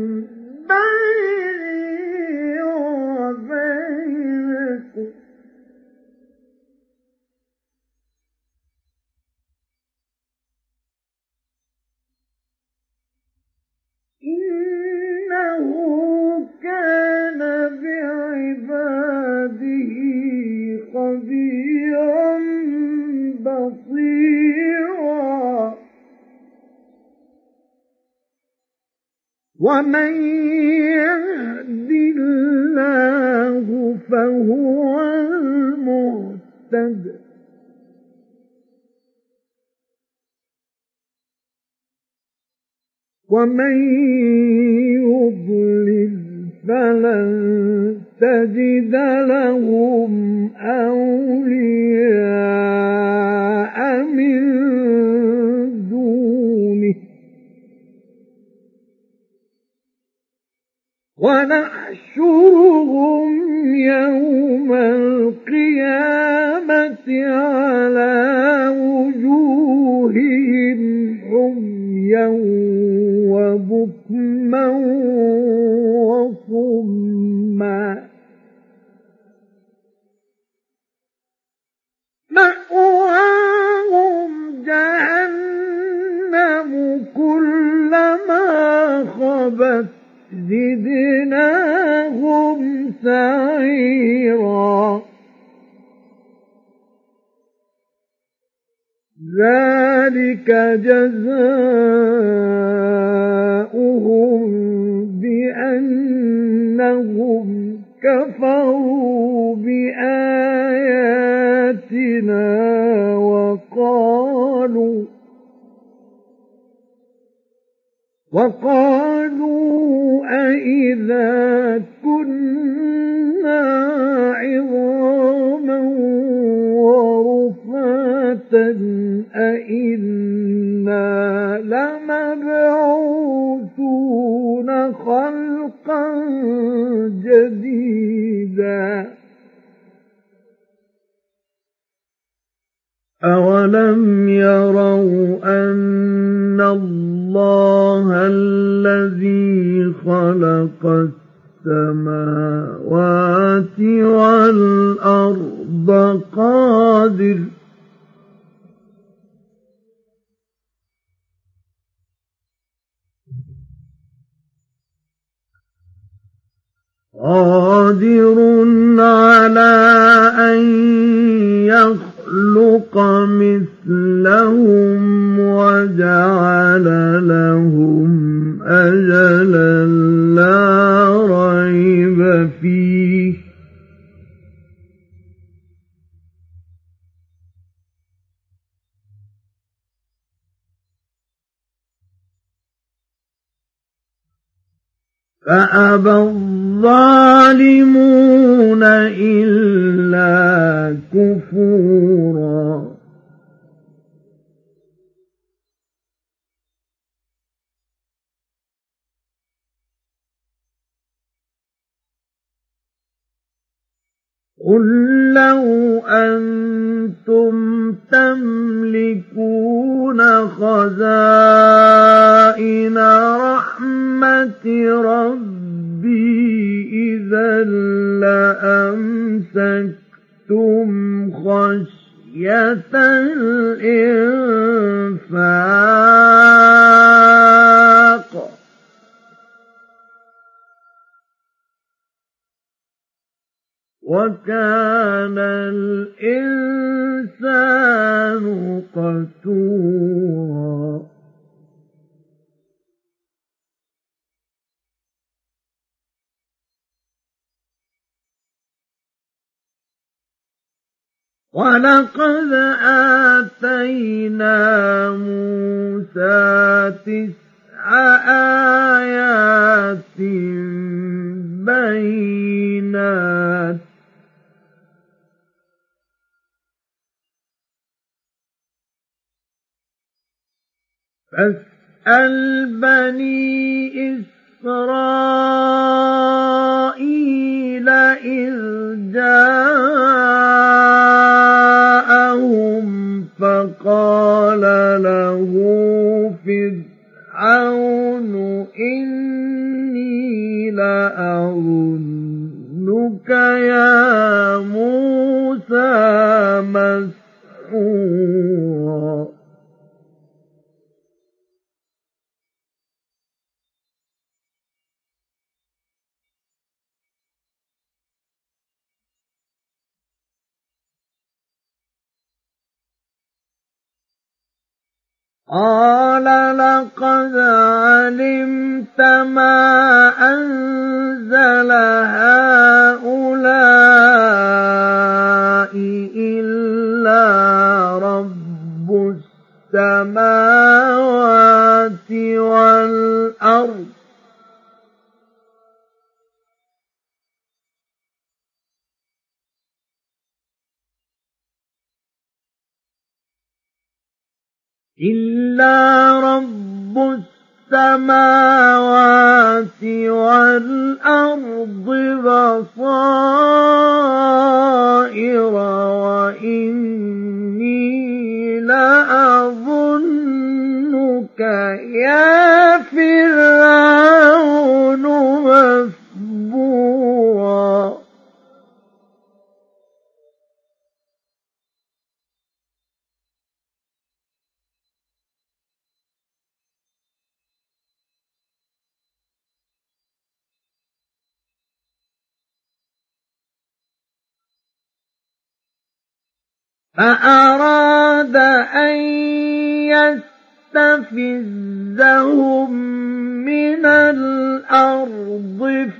بيني وبينكم إنه كان بعباده خبيرا بصيرا ومن يهد الله فهو المهتد ومن يضلل فلن تجد لهم أولياء من دونه ونحشرهم يوم القيامة على وجوههم عميا وبكما وصما مأواهم جهنم كلما خبت زدناهم سعيرا ذلك جزاؤهم بأنهم أنهم كفروا بآياتنا وقالوا أإذا كنا عظاما ورفاتا أإنا لمبعوثون خلقا جديدا أولم يروا أن الله الذي خلق السماوات والأرض قادر على أن يخلق مثلهم وجعل لهم أجلا لا ريب فيه فأبى الظالمون إلا كفورا قل لو أنتم تملكون خزائن رحمة ربي إذا لأمسكتم خشية الإنفاق وكان الإنسان قتورا ولقد آتينا موسى 9 آيات بينات فاسأل بني إسرائيل إذ جاءهم فقال له فرعون إني لأظنك يا موسى مسحورا قال لقد علمت ما أنزل هؤلاء إلا رب السماوات والأرض بصائر وإني لأظنك يا فرعون مثبورا فأراد أن يستفزهم من الأرض الأرض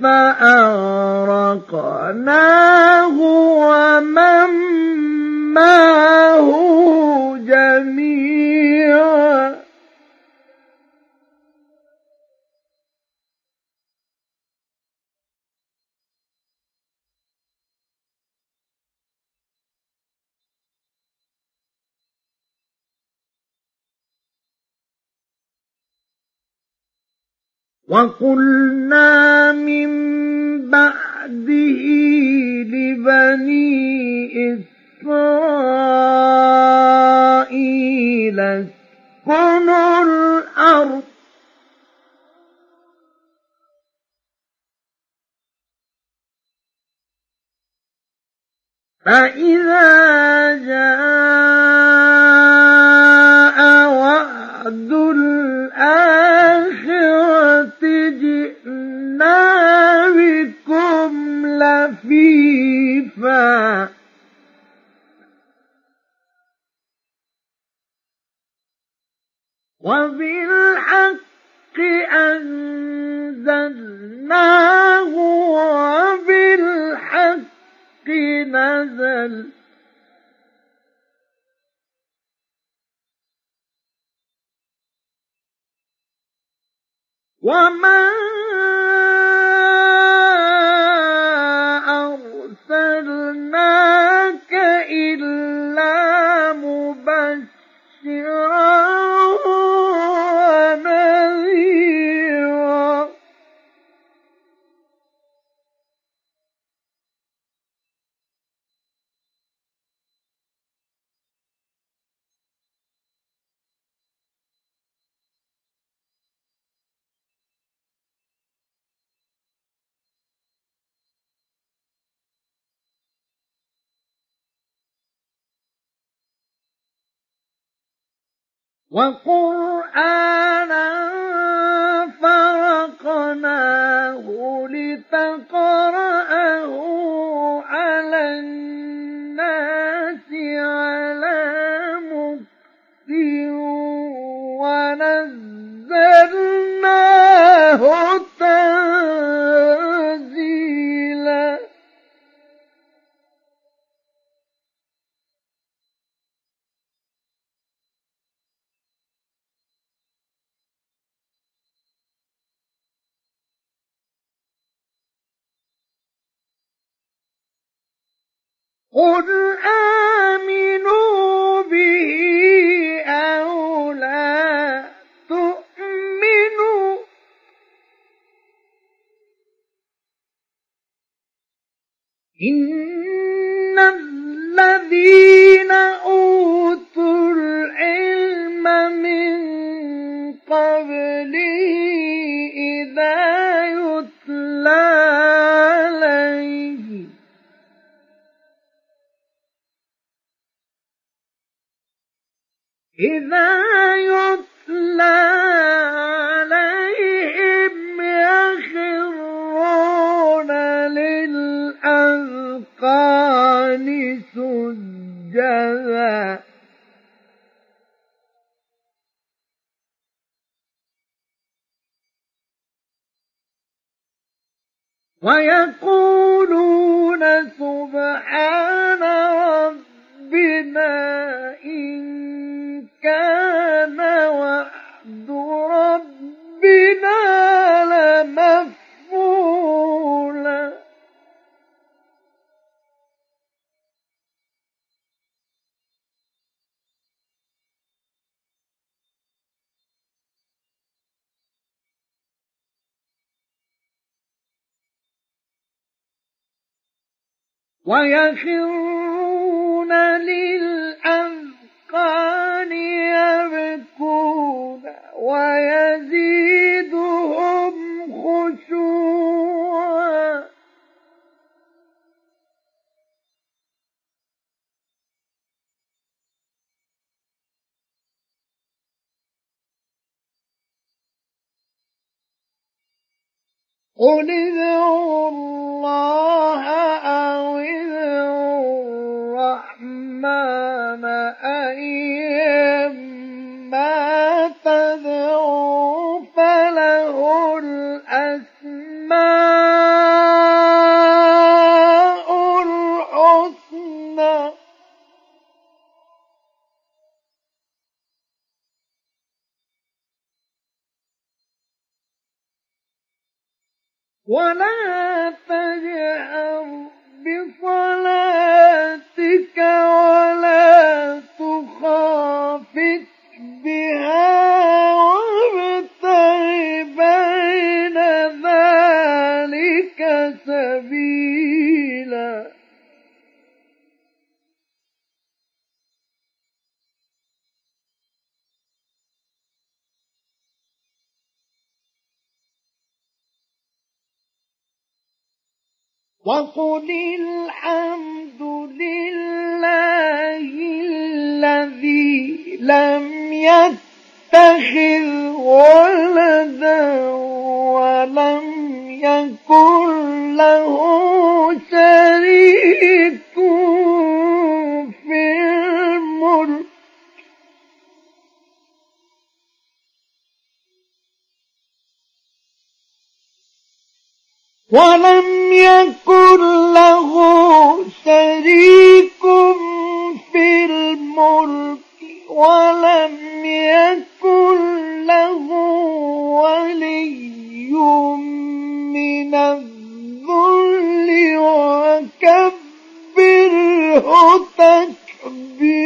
فأغرقناه ومن معه جميعا وقلنا من بعده لبني إسرائيل اسكنوا الأرض فإذا جاء وعد الآخرة جئنا بكم لفيفا وبالحق أنزلناه وبالحق نزل وما أرسلناك إلا مبشرا ونذيرا وقرآنا فرقناه لتقرأه على الناس على مكث ونزلناه تنزيلا قل آمنوا به أو لا تؤمنوا إن الذين أوتوا العلم من قبله إذا يتلى عليهم يخرون للأذقان سجدا ويقولون سبحان ربنا إن كان وعد ربنا لمفعولا ويخرون للأذقان يبكون ويزيدهم خشوعا قل ادعوا الله أو ادعوا الرحمن أيما تدعوا فله الأسماء ولا تجهر بصلاتك ولا تخافت بها وابتغ بين ذلك سبيلا وقل الحمد لله الذي لم يتخذ ولدا ولم يكن له شريك في الملك ولم يكن له شريك في الملك ولم يكن له ولي من الذل وكبره تكبيرا